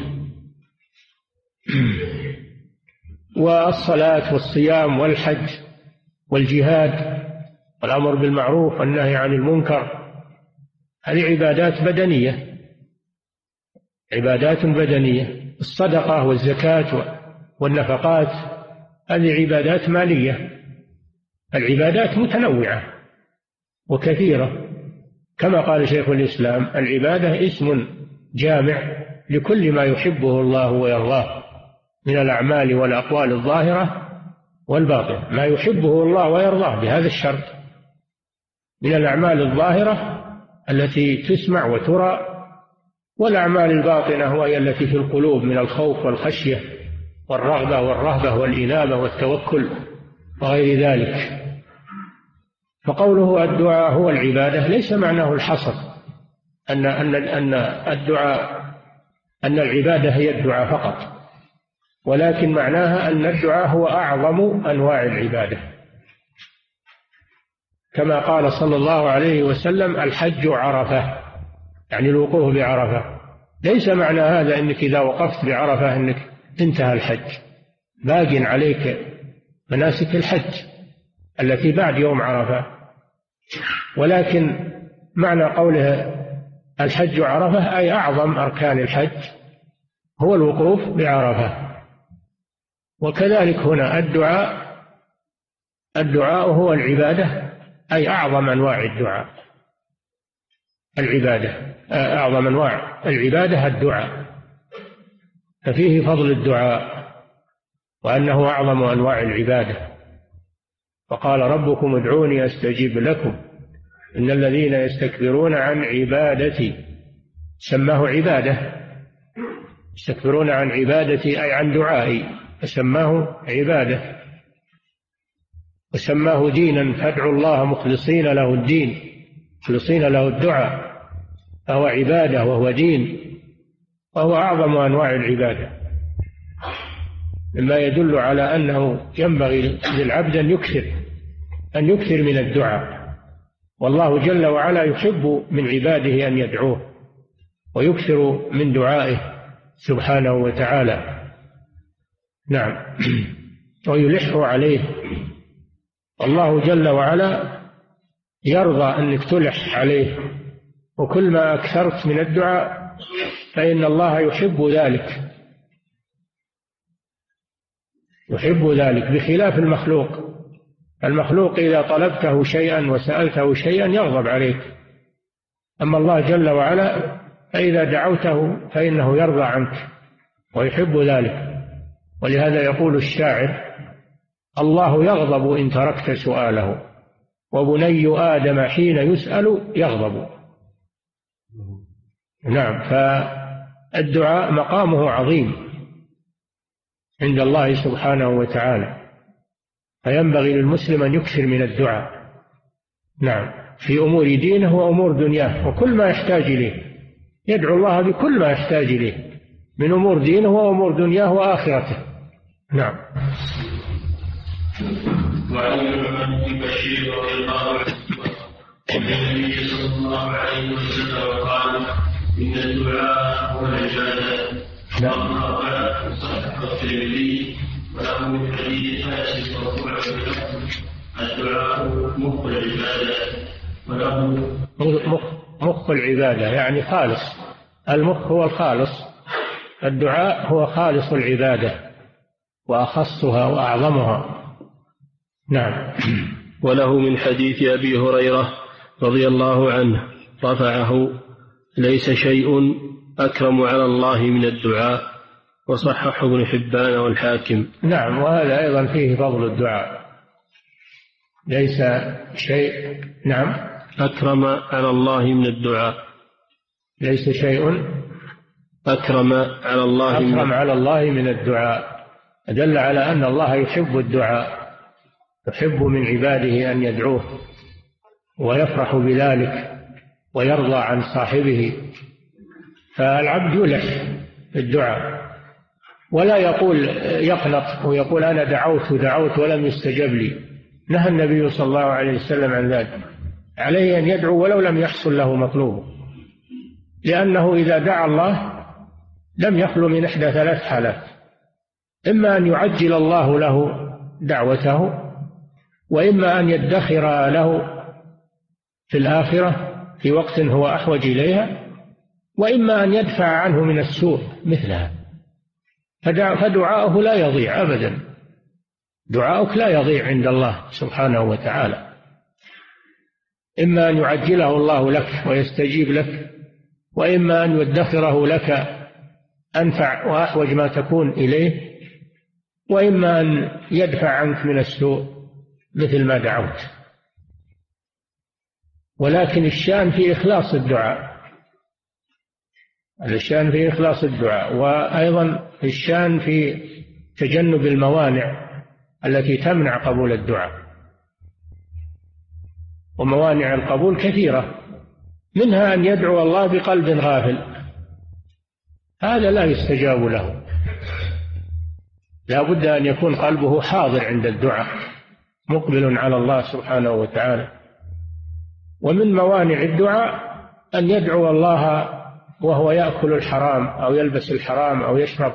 والصلاة والصيام والحج والجهاد والأمر بالمعروف والنهي عن المنكر هذه عبادات بدنية عبادات بدنية. الصدقة والزكاة والنفقات هذه عبادات مالية. العبادات متنوعة وكثيرة، كما قال شيخ الإسلام: العبادة اسم جامع لكل ما يحبه الله ويرضاه من الأعمال والأقوال الظاهرة والباطنة. ما يحبه الله ويرضاه بهذا الشرط من الأعمال الظاهرة التي تسمع وترى، والأعمال الباطنة وهي التي في القلوب من الخوف والخشية والرغبة والرهبة والإنابة والتوكل وغير ذلك. فقوله الدعاء هو العبادة ليس معناه الحصر أن أن أن الدعاء أن العبادة هي الدعاء فقط، ولكن معناها أن الدعاء هو أعظم أنواع العبادة، كما قال صلى الله عليه وسلم: الحج عرفة، يعني الوقوف بعرفة. ليس معنى هذا أنك إذا وقفت بعرفة أنك انتهى الحج، باق عليك مناسك الحج التي بعد يوم عرفة، ولكن معنى قوله الحج عرفة أي أعظم أركان الحج هو الوقوف بعرفة. وكذلك هنا الدعاء الدعاء هو العبادة أي أعظم أنواع الدعاء. العبادة أعظم أنواع العبادة الدعاء، ففيه فضل الدعاء وأنه أعظم أنواع العبادة. فقال ربكم ادعوني أستجيب لكم إن الذين يستكبرون عن عبادتي، سماه عبادة، يستكبرون عن عبادتي أي عن دعائي، فسماه عبادة وسماه دينا، فادعوا الله مخلصين له الدين، مخلصين له الدعاء، فهو عبادة وهو دين وهو أعظم أنواع العبادة، مما يدل على أنه ينبغي للعبد أن يكثر أن يكثر من الدعاء، والله جل وعلا يحب من عباده أن يدعوه ويكثر من دعائه سبحانه وتعالى. نعم. ويلح عليه. الله جل وعلا يرضى أنك تلح عليه، وكل ما أكثرت من الدعاء فإن الله يحب ذلك يحب ذلك بخلاف المخلوق. المخلوق إذا طلبته شيئا وسألته شيئا يغضب عليك، أما الله جل وعلا فإذا دعوته فإنه يرضى عنك ويحب ذلك. ولهذا يقول الشاعر: الله يغضب إن تركت سؤاله، وبني آدم حين يسأل يغضب. نعم. فالدعاء مقامه عظيم عند الله سبحانه وتعالى، فينبغي للمسلم أن يكثر من الدعاء. نعم. في أمور دينه وأمور دنياه وكل ما يحتاج إليه، يدعو الله بكل ما يحتاج إليه من أمور دينه وأمور دنياه وآخرته. نعم. وعن النعمان بن بشير رضي الله عنه أن النبي صلى الله عليه وسلم قال: إن الدعاء هو العبادة. وقال صحيح الترمذي وله من حديث انس مرفوعا الدعاء مخ العبادة، وله مخ مخ العبادة يعني خالص. المخ هو الخالص، الدعاء هو خالص العبادة وأخصها وأعظمها. نعم. وله من حديث أبي هريرة رضي الله عنه رفعه: ليس شيء أكرم على الله من الدعاء، وصححه ابن حبان والحاكم. نعم. وهذا أيضا فيه فضل الدعاء. ليس شيء نعم أكرم على الله من الدعاء. ليس شيء أكرم على الله أكرم من على الله من الدعاء، دل على أن الله يحب الدعاء، يحب من عباده أن يدعوه ويفرح بذلك ويرضى عن صاحبه. فالعبد يلح في الدعاء ولا يقول يقنط ويقول أنا دعوت دعوت ولم يستجب لي. نهى النبي صلى الله عليه وسلم عن ذلك. عليه أن يدعو ولو لم يحصل له مطلوب، لأنه إذا دعا الله لم يخلو من إحدى ثلاث حالات: إما أن يعجل الله له دعوته، وإما أن يدخر له في الآخرة في وقت هو أحوج إليها، وإما أن يدفع عنه من السوء مثلها. فدعاؤه لا يضيع أبدا، دعاؤك لا يضيع عند الله سبحانه وتعالى. إما أن يعجله الله لك ويستجيب لك، وإما أن يدخره لك أنفع وأحوج ما تكون إليه، وإما أن يدفع عنك من السوء مثل ما دعوت. ولكن الشأن في إخلاص الدعاء، الشأن في إخلاص الدعاء، وأيضا الشأن في تجنب الموانع التي تمنع قبول الدعاء. وموانع القبول كثيرة، منها أن يدعو الله بقلب غافل، هذا لا يستجاب له، لا بد أن يكون قلبه حاضر عند الدعاء مقبل على الله سبحانه وتعالى. ومن موانع الدعاء أن يدعو الله وهو يأكل الحرام أو يلبس الحرام أو يشرب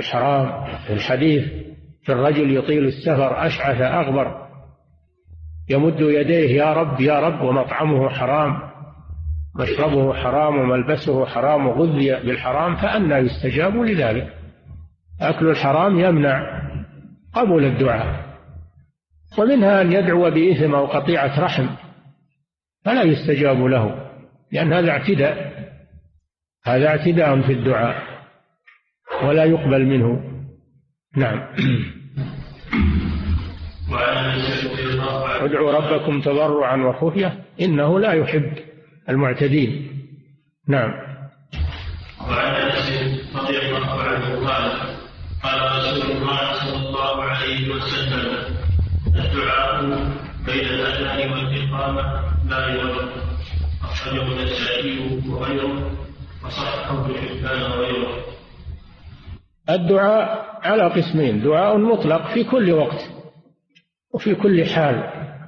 الحرام. الحديث في الرجل يطيل السفر أشعث أغبر يمد يديه يا رب يا رب ومطعمه حرام مشربه حرام وملبسه حرام وغذي بالحرام، فأنى يستجاب لذلك؟ أكل الحرام يمنع قبول الدعاء. ومنها أن يدعو بإثم أو قطيعة رحم فلا يستجاب له، لأن هذا اعتداء هذا اعتداء في الدعاء ولا يقبل منه. نعم. ادعوا ربكم تضرعا وخفية إنه لا يحب المعتدين. نعم. وعن انس رضي الله عنه قال قال رسول الله صلى الله عليه وسلم الدعاء بين الاذان والاقامه لا يرد، اخرجه النسائي وغيره وصححه ابن حبان وغيره. الدعاء على قسمين: دعاء مطلق في كل وقت وفي كل حال،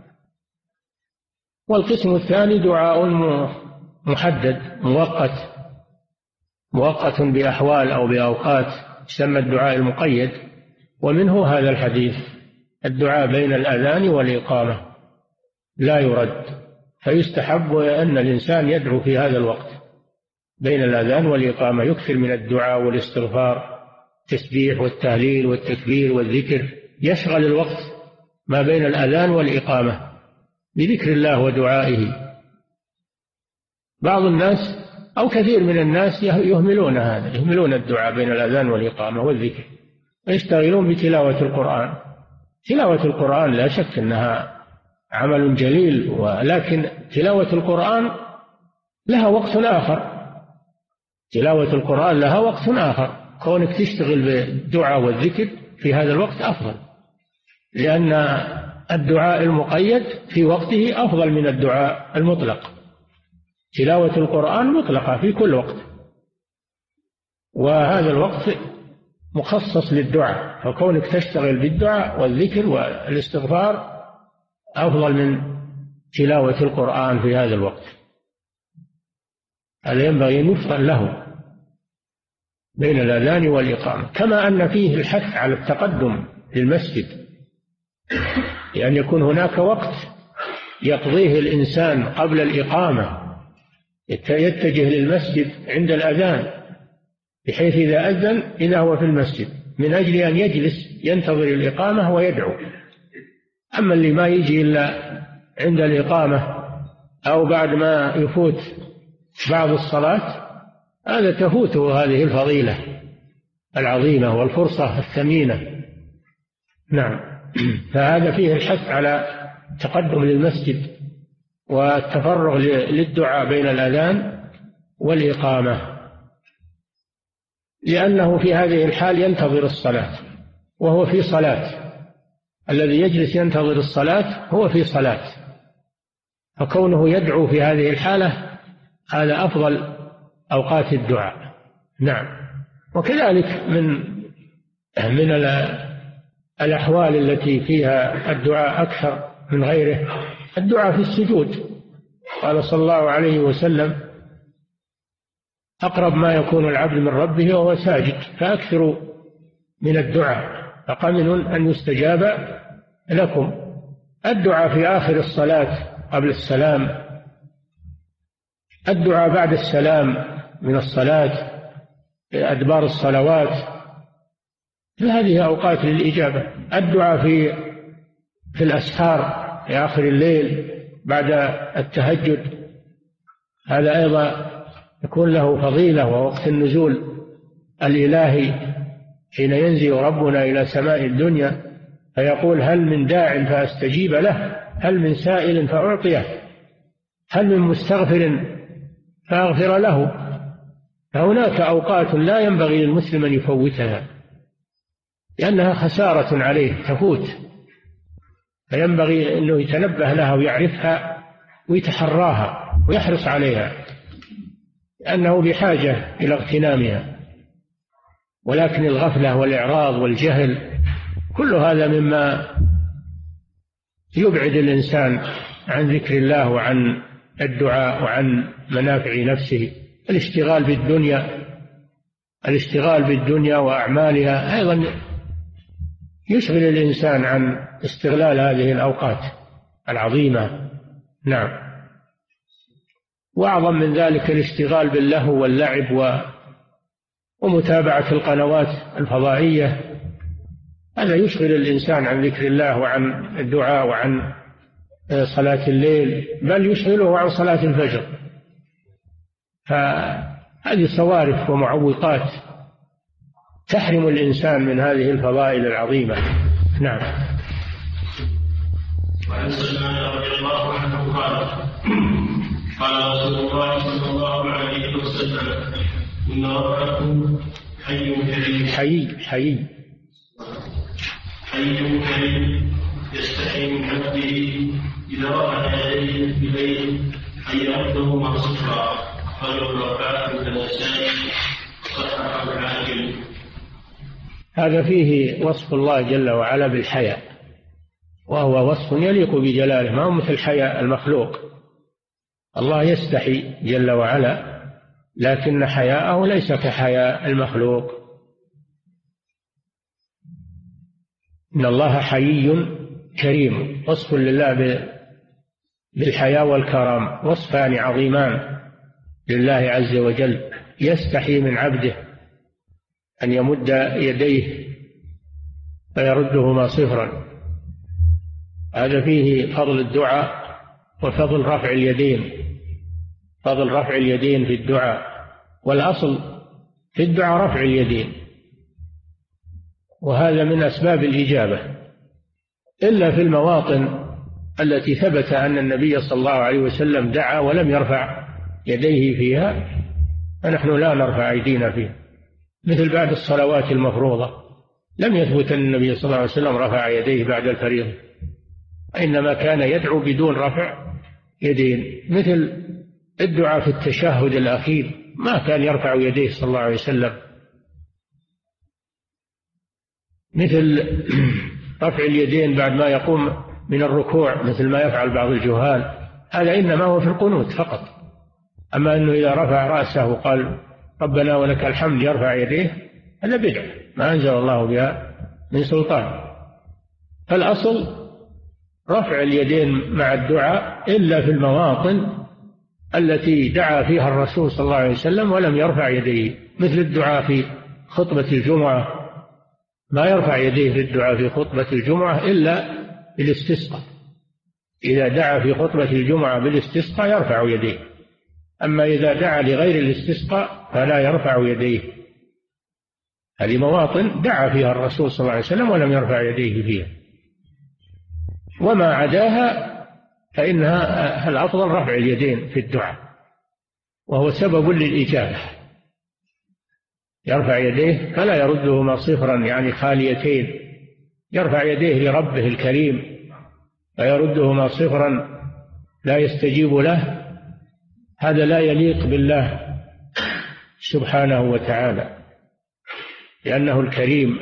والقسم الثاني دعاء محدد مؤقت مؤقت بأحوال أو بأوقات، يسمى الدعاء المقيد. ومنه هذا الحديث: الدعاء بين الأذان والإقامة لا يرد، فيستحب أن الإنسان يدعو في هذا الوقت بين الأذان والإقامة، يكثر من الدعاء والاستغفار، التسبيح والتهليل والتكبير والذكر، يشغل الوقت ما بين الأذان والإقامة بذكر الله ودعائه. بعض الناس أو كثير من الناس يهملون هذا، يهملون الدعاء بين الأذان والإقامة والذكر، ويشتغلون بتلاوة القرآن. تلاوة القرآن لا شك أنها عمل جليل، ولكن تلاوة القرآن لها وقت آخر تلاوة القرآن لها وقت آخر كونك تشتغل بالدعاء والذكر في هذا الوقت أفضل، لأن الدعاء المقيد في وقته أفضل من الدعاء المطلق. تلاوة القرآن مطلقة في كل وقت، وهذا الوقت مخصص للدعاء، فكونك تشتغل بالدعاء والذكر والاستغفار أفضل من تلاوة القرآن في هذا الوقت. هذا ينبغي أن يفضل له بين الأذان والإقامة. كما أن فيه الحث على التقدم للمسجد، لأن يكون هناك وقت يقضيه الإنسان قبل الإقامة، يتجه للمسجد عند الأذان، بحيث إذا أذن إذا هو في المسجد، من أجل أن يجلس ينتظر الإقامة ويدعو. أما اللي ما يجي إلا عند الإقامة أو بعد ما يفوت بعض الصلاة، هذا تفوته هذه الفضيلة العظيمة والفرصة الثمينة. نعم. فهذا فيه الحث على التقدم للمسجد والتفرغ للدعاء بين الأذان والإقامة، لأنه في هذه الحال ينتظر الصلاة وهو في صلاة. الذي يجلس ينتظر الصلاة هو في صلاة، فكونه يدعو في هذه الحالة هذا أفضل أوقات الدعاء. نعم. وكذلك من من الأحوال التي فيها الدعاء أكثر من غيره الدعاء في السجود. قال صلى الله عليه وسلم: أقرب ما يكون العبد من ربه وهو ساجد، فأكثروا من الدعاء فقمن أن يستجاب لكم. الدعاء في آخر الصلاة قبل السلام، الدعاء بعد السلام من الصلاة، أدبار الصلوات، هذه أوقات للإجابة. الدعاء في في الأسحار في آخر الليل بعد التهجد، هذا أيضا يكون له فضيلة، ووقت النزول الإلهي حين ينزل ربنا إلى سماء الدنيا فيقول: هل من داع فأستجيب له، هل من سائل فأعطيه، هل من مستغفر فأغفر له. فهناك أوقات لا ينبغي للمسلم أن يفوتها، لأنها خسارة عليه تفوت، فينبغي أنه يتنبه لها ويعرفها ويتحراها ويحرص عليها، لأنه بحاجة إلى اغتنامها. ولكن الغفلة والإعراض والجهل كل هذا مما يبعد الإنسان عن ذكر الله وعن الدعاء وعن منافع نفسه. الاشتغال بالدنيا الاشتغال بالدنيا وأعمالها أيضا يشغل الإنسان عن استغلال هذه الأوقات. العظيمة. نعم. وأعظم من ذلك الاشتغال باللهو واللعب ومتابعة القنوات الفضائية، هذا يشغل الإنسان عن ذكر الله وعن الدعاء وعن صلاة الليل، بل يشغله عن صلاة الفجر. فهذه صوارف ومعوقات تحرم الإنسان من هذه الفضائل العظيمة. نعم. وعن سلمان رضي الله عنه قال قال رسول الله صلى الله عليه وسلم إن ربكم حي كريم حي حي حي كريم يستحي من عبده إذا رفع يديه إليه أن يردهما صفرا. قال الركعات من النساء صححه الحاكم. هذا فيه وصف الله جل وعلا بالحياء، وهو وصف يليق بجلاله، ما هو مثل حياء المخلوق. الله يستحي جل وعلا، لكن حياءه ليس كحياء المخلوق. إن الله حيي كريم، وصف لله بالحياء والكرم، وصفان عظيمان لله عز وجل. يستحي من عبده أن يمد يديه فيردهما صفرا. هذا فيه فضل الدعاء وفضل رفع اليدين، فضل رفع اليدين في الدعاء، والأصل في الدعاء رفع اليدين، وهذا من أسباب الإجابة، إلا في المواطن التي ثبت أن النبي صلى الله عليه وسلم دعا ولم يرفع يديه فيها، فنحن لا نرفع أيدينا فيها، مثل بعد الصلوات المفروضة لم يثبت أن النبي صلى الله عليه وسلم رفع يديه بعد الفريضة، إنما كان يدعو بدون رفع يدين، مثل الدعاء في التشهد الأخير ما كان يرفع يديه صلى الله عليه وسلم، مثل رفع اليدين بعد ما يقوم من الركوع مثل ما يفعل بعض الجهال، هذا إنما هو في القنوت فقط. أما أنه إذا رفع رأسه وقال ربنا ولك الحمد يرفع يديه، هذا بدعة ما أنزل الله بها من سلطان. فالأصل رفع اليدين مع الدعاء إلا في المواطن التي دعا فيها الرسول صلى الله عليه وسلم ولم يرفع يديه، مثل الدعاء في خطبة الجمعة، ما يرفع يديه في الدعاء في خطبة الجمعة إلا بالاستسقاء، إذا دعا في خطبة الجمعة بالاستسقاء يرفع يديه، أما إذا دعا لغير الاستسقاء فلا يرفع يديه. هذه مواطن دعا فيها الرسول صلى الله عليه وسلم ولم يرفع يديه فيها، وما عداها فإنها الأفضل رفع اليدين في الدعاء، وهو سبب للإجابة. يرفع يديه فلا يردهما صفرا يعني خاليتين، يرفع يديه لربه الكريم فيردهما صفرا لا يستجيب له، هذا لا يليق بالله سبحانه وتعالى، لأنه الكريم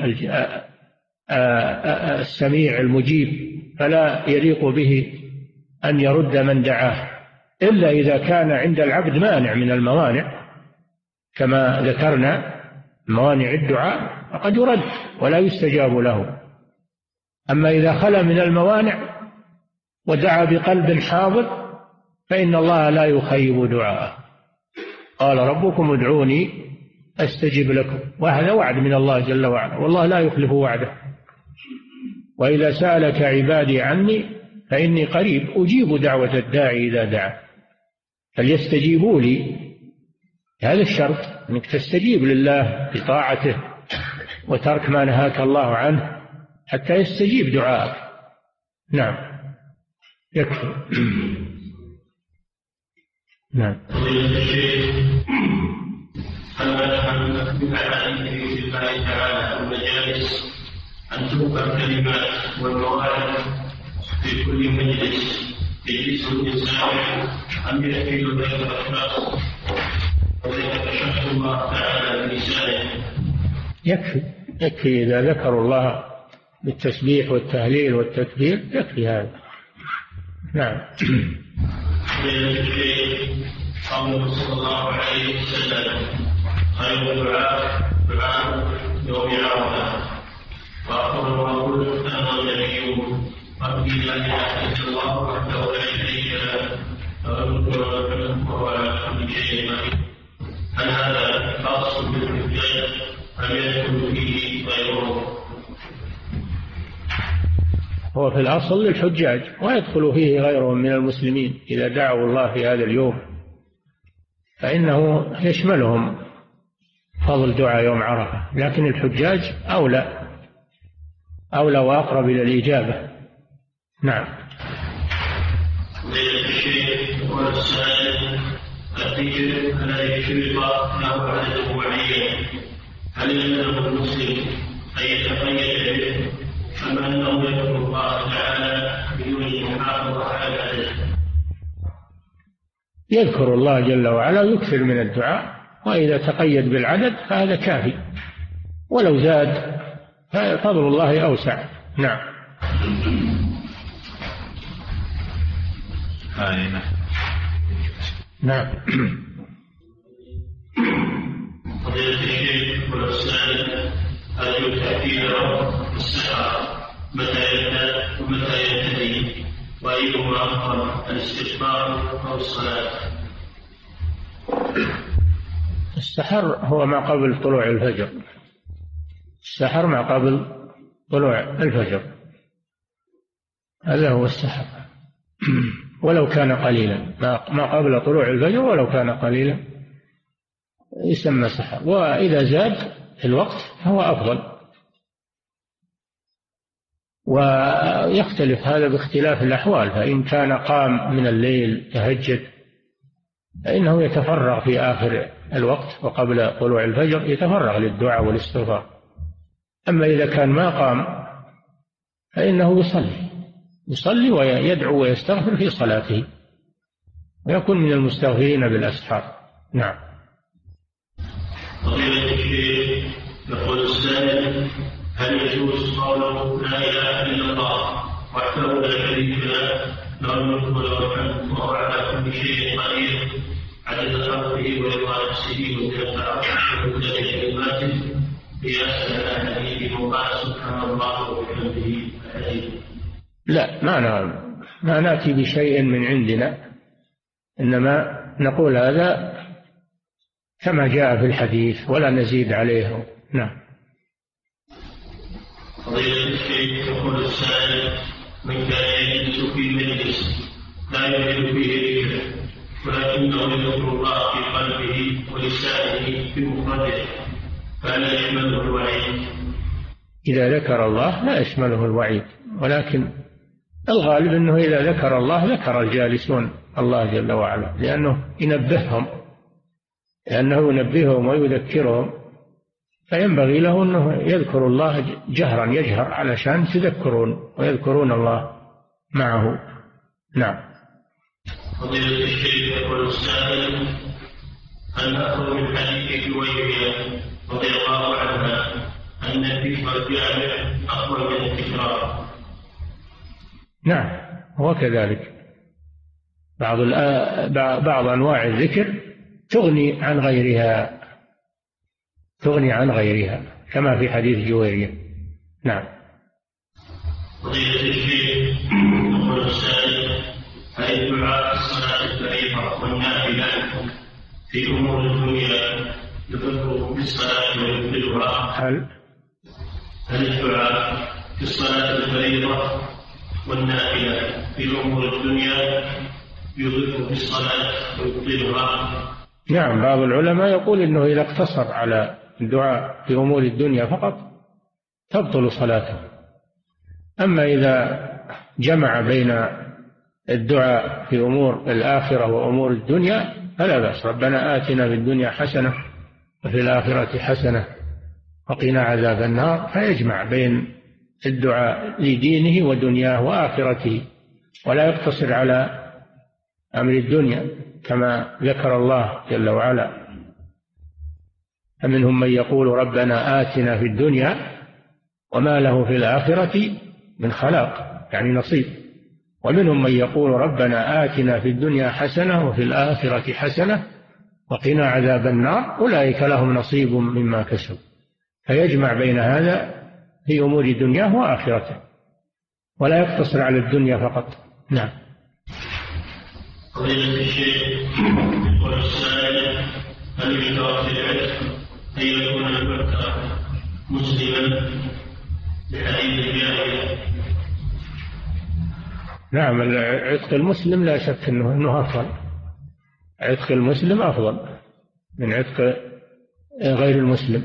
السميع المجيب، فلا يليق به أن يرد من دعاه إلا إذا كان عند العبد مانع من الموانع، كما ذكرنا موانع الدعاء فقد يرد ولا يستجاب له. أما إذا خلا من الموانع ودعا بقلب حاضر فإن الله لا يخيب دعاءه. قال ربكم ادعوني أستجب لكم، وهذا وعد من الله جل وعلا، والله لا يخلف وعده. وإذا سألك عبادي عني فإني قريب أجيب دعوة الداعي إذا دعا فليستجيبوا لي. هذا الشرط أنك تستجيب لله بطاعته وترك ما نهاك الله عنه حتى يستجيب دعاءك. نعم يكفي. نعم. الله تعالى المجالس أن تذكر الكلمات والمواعظ في كل مجلس يجلس الإنسان أم يحكي ذلك الأخلاق ويتشهد الله تعالى بلسانه. يكفي يكفي إذا ذكروا الله بالتسبيح والتهليل والتكبير يكفي هذا. نعم. قوله صلى الله عليه وسلم خير الدعاء دعاء يوم عرفة، وآخر ما قلت أنا النبي ربي لا اله الا الله وحده لا شريك له له الملك وهو على كل شيء قدير. هل هذا خاص بالحجاج ام يدخل فيه غيره؟ هو في الأصل للحجاج ويدخل فيه غيرهم من المسلمين إذا دعوا الله في هذا اليوم، فإنه يشملهم فضل دعاء يوم عرفة، لكن الحجاج أولى أولى وأقرب إلى الإجابة. نعم. ليلة الشيخ والسائل الذكر الذي شرط له عدد معين، هل يلزم المسلم أن يتقيد به أم أنه يذكر الله تعالى بدون المحافظة على العدد؟ يذكر الله جل وعلا يكثر من الدعاء، وإذا تقيد بالعدد فهذا كافي، ولو زاد ففضل الله أوسع. نعم. نعم. فضيلة الشيخ والأستاذ، أرجو تأكيد السحر متى يبدأ ومتى ينتهي، وأيهما أفضل الاستغفار أو الصلاة؟ السحر هو ما قبل طلوع الفجر، السحر ما قبل طلوع الفجر، هذا هو السحر ولو كان قليلا، ما قبل طلوع الفجر ولو كان قليلا يسمى سحر، وإذا زاد الوقت فهو أفضل. ويختلف هذا باختلاف الأحوال، فإن كان قام من الليل تهجد فإنه يتفرغ في آخر الوقت وقبل طلوع الفجر يتفرغ للدعاء والاستغفار. أما إذا كان ما قام فإنه يصلي يصلي ويدعو ويستغفر في صلاته، ويكون من المستغفرين بالأسحار. نعم. فضيلة الشيخ، يقول السائل: هل يجوز قوله لا إله إلا الله وحده لا شريك له له الملك وله الحمد وهو على كل شيء قدير عدد خلقه ورضا نفسه وزنة عرشه ومدد كلماته في أحسن الأحاديث وقال سبحان الله وبحمده الحديث؟ لا، ما ما نأتي بشيء من عندنا، إنما نقول هذا كما جاء في الحديث ولا نزيد عليه. نعم. فضيلة الشيخ، يقول السائل: من كان يجلس في مجلس لا يجد فيه ذكر ولكنه يذكر الله في قلبه ولسانه بمفرده، فهل يشمله الوعيد؟ إذا ذكر الله لا يشمله الوعيد، ولكن الغالب أنه إذا ذكر الله ذكر الجالسون الله جل وعلا، لأنه ينبههم لأنه ينبههم ويذكرهم، فينبغي له أنه يذكر الله جهرا يجهر علشان تذكرون ويذكرون الله معه. نعم. فضيلة الشيخ، يقول السائل: هل نأخذ من حديث جويرية رضي الله عنها أن الذكر الجامع أفضل من التكرار؟ نعم، هو كذلك. بعض بعض أنواع الذكر تغني عن غيرها تغني عن غيرها كما في حديث جويرية. نعم. فضيلة الشيخ، يقول السائل: هل الدعاء في الصلاة الفريضة والنافلة في أمور الدنيا يضر بالصلاة ويبطلها؟ هل هل الدعاء في الصلاة الفريضة والنافلة في أمور الدنيا يضر بالصلاة ويبطلها؟ نعم، بعض العلماء يقول إنه إذا اقتصر على الدعاء في أمور الدنيا فقط تبطل صلاته، أما إذا جمع بين الدعاء في أمور الآخرة وأمور الدنيا فلا بأس. ربنا آتنا في الدنيا حسنة وفي الآخرة حسنة وقنا عذاب النار، فيجمع بين الدعاء لدينه ودنياه وآخرته، ولا يقتصر على أمر الدنيا كما ذكر الله جل وعلا: فمنهم من يقول ربنا آتنا في الدنيا وما له في الآخرة من خلاق، يعني نصيب. ومنهم من يقول ربنا آتنا في الدنيا حسنة وفي الآخرة حسنة وقنا عذاب النار، أولئك لهم نصيب مما كسبوا، فيجمع بين هذا في أمور دنياه وآخرته. ولا يقتصر على الدنيا فقط. نعم. فضيلة الشيخ يقول السائل: هل يشترط في العتق أن يكون المعتق مسلما لحديث الجاهلية؟ نعم، عتق المسلم لا شك أنه, إنه أفضل. عتق المسلم أفضل من عتق غير المسلم،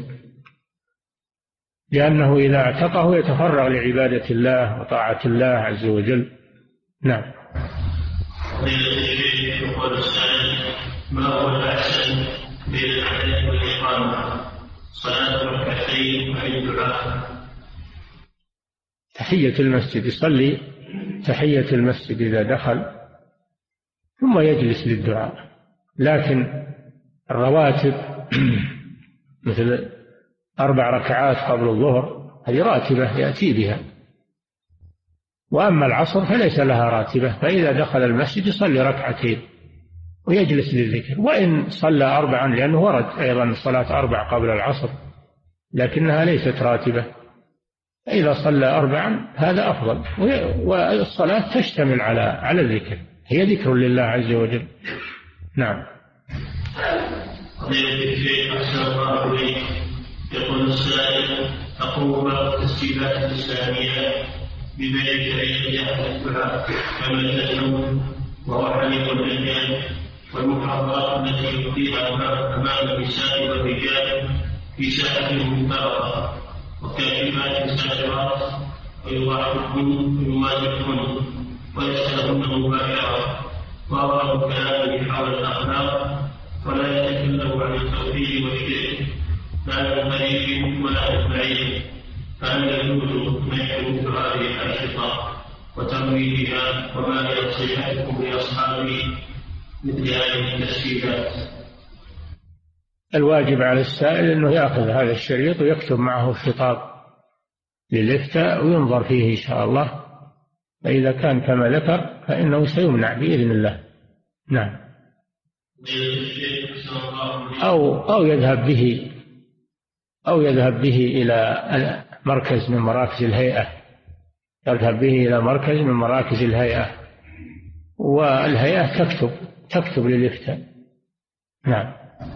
لأنه إذا اعتقه يتفرغ لعبادة الله وطاعة الله عز وجل. نعم. فضيلة الشيخ يقول السائل: ما هو الأحسن بين الأذان والإقامة؟ صلاة ركعتين أم الدعاء؟ تحية المسجد، يصلي تحية المسجد إذا دخل ثم يجلس للدعاء. لكن الرواتب مثل أربع ركعات قبل الظهر هذه راتبة يأتي بها، وأما العصر فليس لها راتبة، فإذا دخل المسجد يصلي ركعتين ويجلس للذكر، وإن صلى أربعا، لأنه ورد أيضا صلاة أربع قبل العصر لكنها ليست راتبة، فإذا صلى أربعا هذا أفضل. والصلاة تشتمل على على الذكر، هي ذكر لله عز وجل. نعم. فضيلة الشيخ أحسن الله إليك، يقول السائل: أقوم بعض التسجيلات الإسلامية ببيع شريعة الدعاء كما التجنب وهو حليق الأيام والمحاضرات التي يلقيها أمام النساء والرجال في ساحة مفترضة وكاتبات ساحرات ويواعدهن ويمازحهن ويسألهن مباشرة، وأظهر كلامه حول الأخلاق ولا يتكلم عن التوحيد والشرك لا من قريب ولا من بعيد، فهل يجوز نشر هذه الأنشطة وترويجها؟ وما هي نصيحتكم لأصحاب مثل هذه التسجيلات؟ الواجب على السائل أنه يأخذ هذا الشريط ويكتب معه خطاب للإفتاء وينظر فيه إن شاء الله، فإذا كان كما ذكر فإنه سيمنع بإذن الله. نعم. أو أو يذهب به أو يذهب به إلى مركز من مراكز الهيئة، يذهب به إلى مركز من مراكز الهيئة، والهيئة تكتب تكتب للإفتاء. نعم.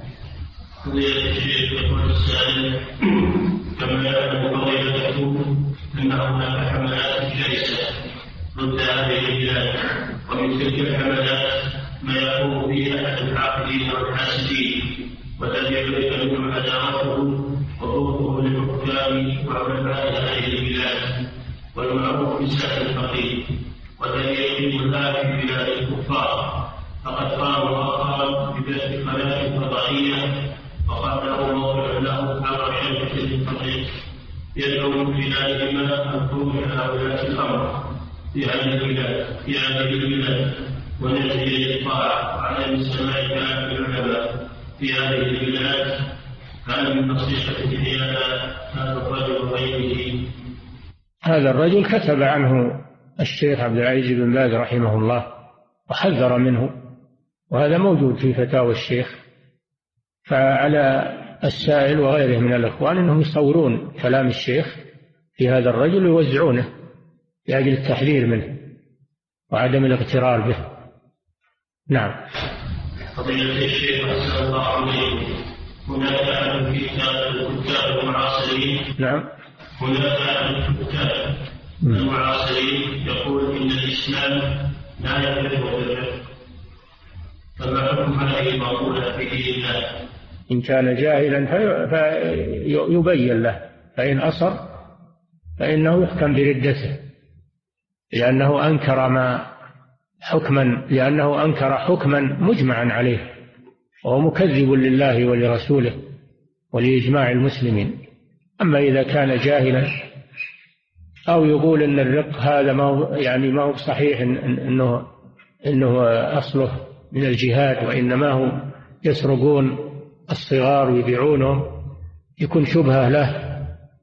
فضيلة الشيخ يقول السائل: كما يعلم فضيلتكم أن هناك حملات شرسة ضد هذه البلاد، ومن تلك الحملات ما يقوم به أحد العاقلين والحاسدين والذي يبين عداوته وضوءه للحكام وعلماء هذه البلاد والمعروف بسائر الفقيه، والذي يقيم الآن في بلاد الكفار، فقد قام وقام بذات قناة فضائية وقال له موضع له على شبكة الفقيه يدعو من خلالهما الخروج على ولاة الأمر في هذه البلاد في هذه البلاد ونجزي الإطلاع على السماع كلام العلماء في هذه البلاد. هل من نصيحة لهذا هذا الرجل وغيره؟ هذا الرجل كتب عنه الشيخ عبد العزيز بن باز رحمه الله وحذر منه، وهذا موجود في فتاوى الشيخ. فعلى السائل وغيره من الأخوان أنهم يصورون كلام الشيخ في هذا الرجل ويوزعونه لأجل التحذير منه وعدم الاغترار به. نعم. فضيلة الشيخ أحسن الله عليكم، هناك أحد كتاب الكتاب المعاصرين نعم هناك أحد الكتاب المعاصرين يقول إن الإسلام لا يفرق بالرفق، فما حكم هذه المقولة في دين الله؟ إن كان جاهلا فيبين له، فإن أصر فإنه يحكم بردته، لأنه أنكر ما حكما لأنه أنكر حكما مجمعا عليه، وهو مكذب لله ولرسوله ولإجماع المسلمين. أما إذا كان جاهلا أو يقول أن الرق هذا ما هو يعني ما هو صحيح إنه إنه أصله من الجهاد، وإنما هو يسرقون الصغار ويبيعونهم، يكون شبهة له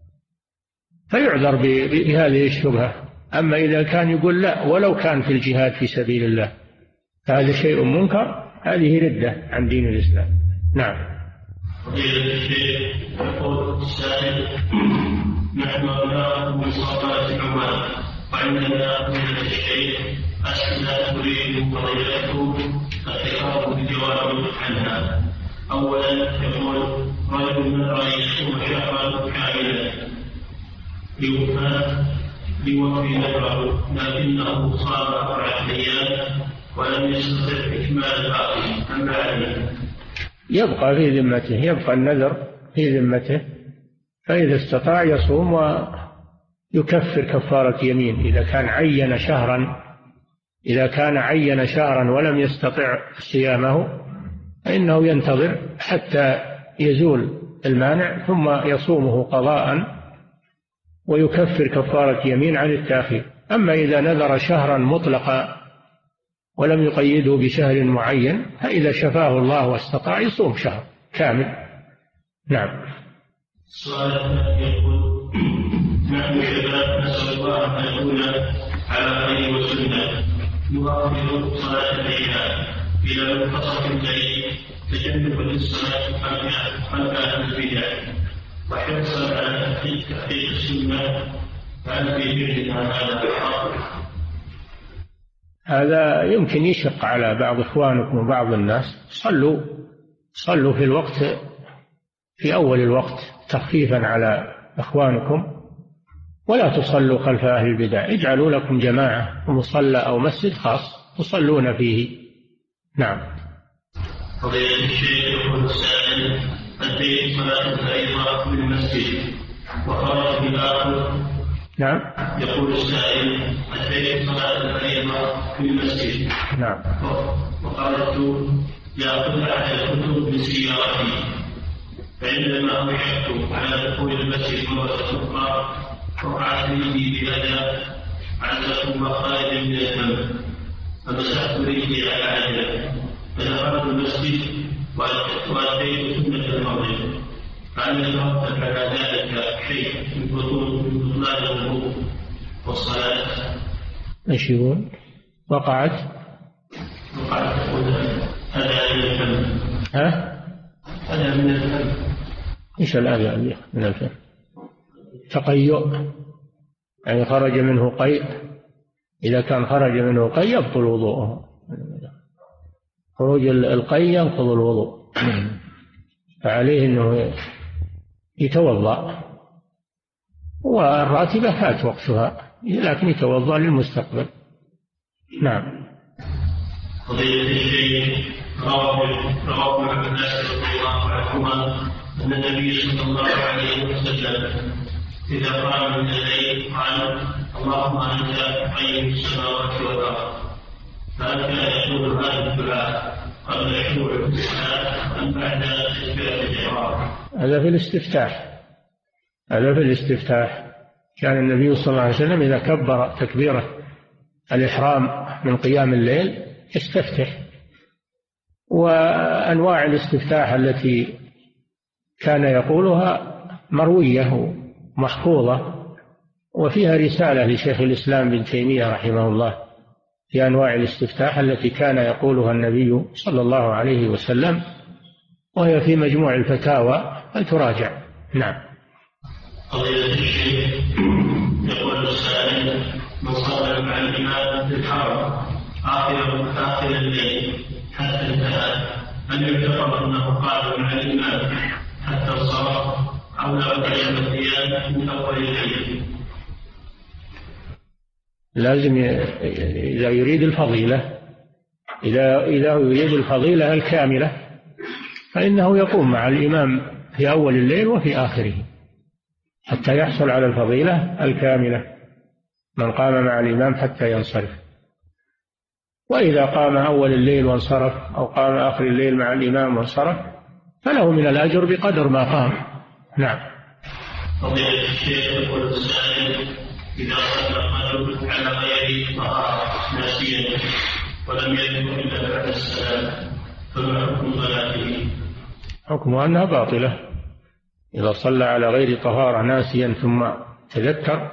فيعذر بهذه الشبهة. أما إذا كان يقول لا ولو كان في الجهاد في سبيل الله فهذا شيء منكر، هذه ردة عن دين الإسلام. نعم. فضيلة الشيخ يقول السائل: نحن أبناء من صلاة عمان وعندنا من الشيخ أسئلة تريد فضيلته التكرار بالجواب عنها. أولا يقول: رجل نذر يصوم شهرا كاملا لوفاة لوفي نذره، لكنه صام أربعة أيام ولم يستطع إكمال الباقي، أما عليه؟ يبقى في ذمته، يبقى النذر في ذمته، فإذا استطاع يصوم ويكفر كفارة يمين. إذا كان عين شهرا إذا كان عين شهرا ولم يستطع صيامه فإنه ينتظر حتى يزول المانع ثم يصومه قضاء ويكفر كفارة يمين عن التأخير. أما إذا نذر شهرا مطلقا ولم يقيده بشهر معين فإذا شفاه الله واستطاع يصوم شهر كامل. نعم. السؤال يقول: نحن شباب نسأل الله أن نكون على خير وسنة، نؤخر صلاة العشاء إلى منتصف الليل تجنبا للصلاة خلف أهل البدع وحرصا على تحقيق السنة، فهل في فعلنا هذا حق؟ هذا يمكن يشق على بعض إخوانكم وبعض الناس. صلوا صلوا في الوقت في أول الوقت تخفيفا على إخوانكم، ولا تصلوا خلف أهل البدع. اجعلوا لكم جماعة ومصلى أو مسجد خاص تصلون فيه. نعم. فضيلة الشيخ يقول السائل: أديت صلاة الفريضة في المسجد وخرج بالآخر. نعم. يقول السائل: أديت صلاة الفريضة في المسجد. نعم. وخرجت لأخذ أحد الكتب من سيارتي، فعندما أشرت على دخول المسجد مرة أخرى وقعت رجلي بأذى عزكم خارجا من الدم، فمسحت رجلي على عجلة فدخلت المسجد وأتيت سنة المغرب، فهل يترتب على ذلك شيء من بطلان الوضوء والصلاة؟ ايش يقول؟ وقعت وقعت أذى من الدم. ها؟ أذى من الدم. ايش الأذى من الدم؟ تقيؤ، يعني خرج منه قيء. إذا كان خرج منه قيء يبطل وضوءه. خروج القيء ينقض الوضوء، فعليه أنه يتوضأ، والراتبة فات وقتها لكن يتوضأ للمستقبل. نعم. فضيلة الشيخ، رواه ابن عباس رضي الله عنهما أن النبي صلى الله عليه وسلم إذا قام من الليل قال: اللهم أنت قيم السماوات والأرض. فهل كان يقول هذا الدعاء قبل شروع الصلاة أم بعد تكبيرة الإحرام؟ هذا في الاستفتاح هذا في الاستفتاح كان النبي صلى الله عليه وسلم إذا كبر تكبيرة الإحرام من قيام الليل يستفتح. وأنواع الاستفتاح التي كان يقولها مروية محفوظة، وفيها رسالة لشيخ الإسلام بن تيمية رحمه الله في أنواع الاستفتاح التي كان يقولها النبي صلى الله عليه وسلم، وهي في مجموع الفتاوى فتراجع. نعم. قضية الشيخ، يقول السائل: من صلى مع الإمام في الحرم آخر آخر الليل حتى انتهى، هل يعتبر أنه قال مع الإمام حتى انصرف أو لا قيام القيام من أول الليل؟ لازم إذا يريد الفضيلة إذا إذا يريد الفضيلة الكاملة فإنه يقوم مع الإمام في أول الليل وفي آخره حتى يحصل على الفضيلة الكاملة، من قام مع الإمام حتى ينصرف. وإذا قام أول الليل وانصرف أو قام آخر الليل مع الإمام وانصرف فله من الأجر بقدر ما قام. نعم. فضيلة الشيخ، يقول السائل: إذا صلى الرجل على غير طهارة ناسيا ولم يذكر إلا بعد السلام فما حكم صلاته؟ حكم أنها باطلة. إذا صلى على غير طهارة ناسيا ثم تذكر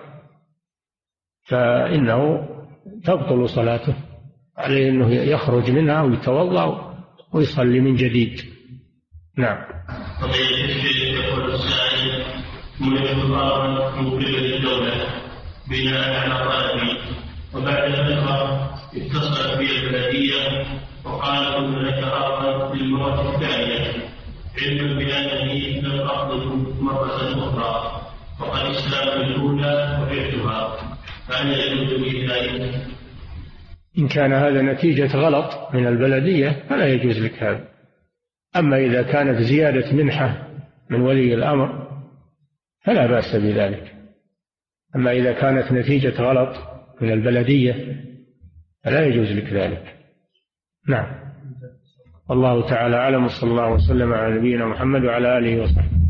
فإنه تبطل صلاته، عليه أنه يخرج منها ويتوضأ ويصلي من جديد. نعم. فضيلة الشيخ، يقول السائل: من يتضرر من قبل الدولة بناء على طلبي، وبعد فترة اتصلت بي البلدية وقالت إن لك أرضا في المرة الثانية، علما بأنني لم أطلب مرة أخرى وقد استلمت الأولى وبعتها، فهل يجوز لي ذلك؟ إن كان هذا نتيجة غلط من البلدية فلا يجوز لك هذا. أما إذا كانت زيادة منحة من ولي الأمر فلا بأس بذلك. أما إذا كانت نتيجة غلط من البلدية فلا يجوز لك ذلك. نعم. الله تعالى أعلم، وصلى الله وسلم على نبينا محمد وعلى آله وصحبه.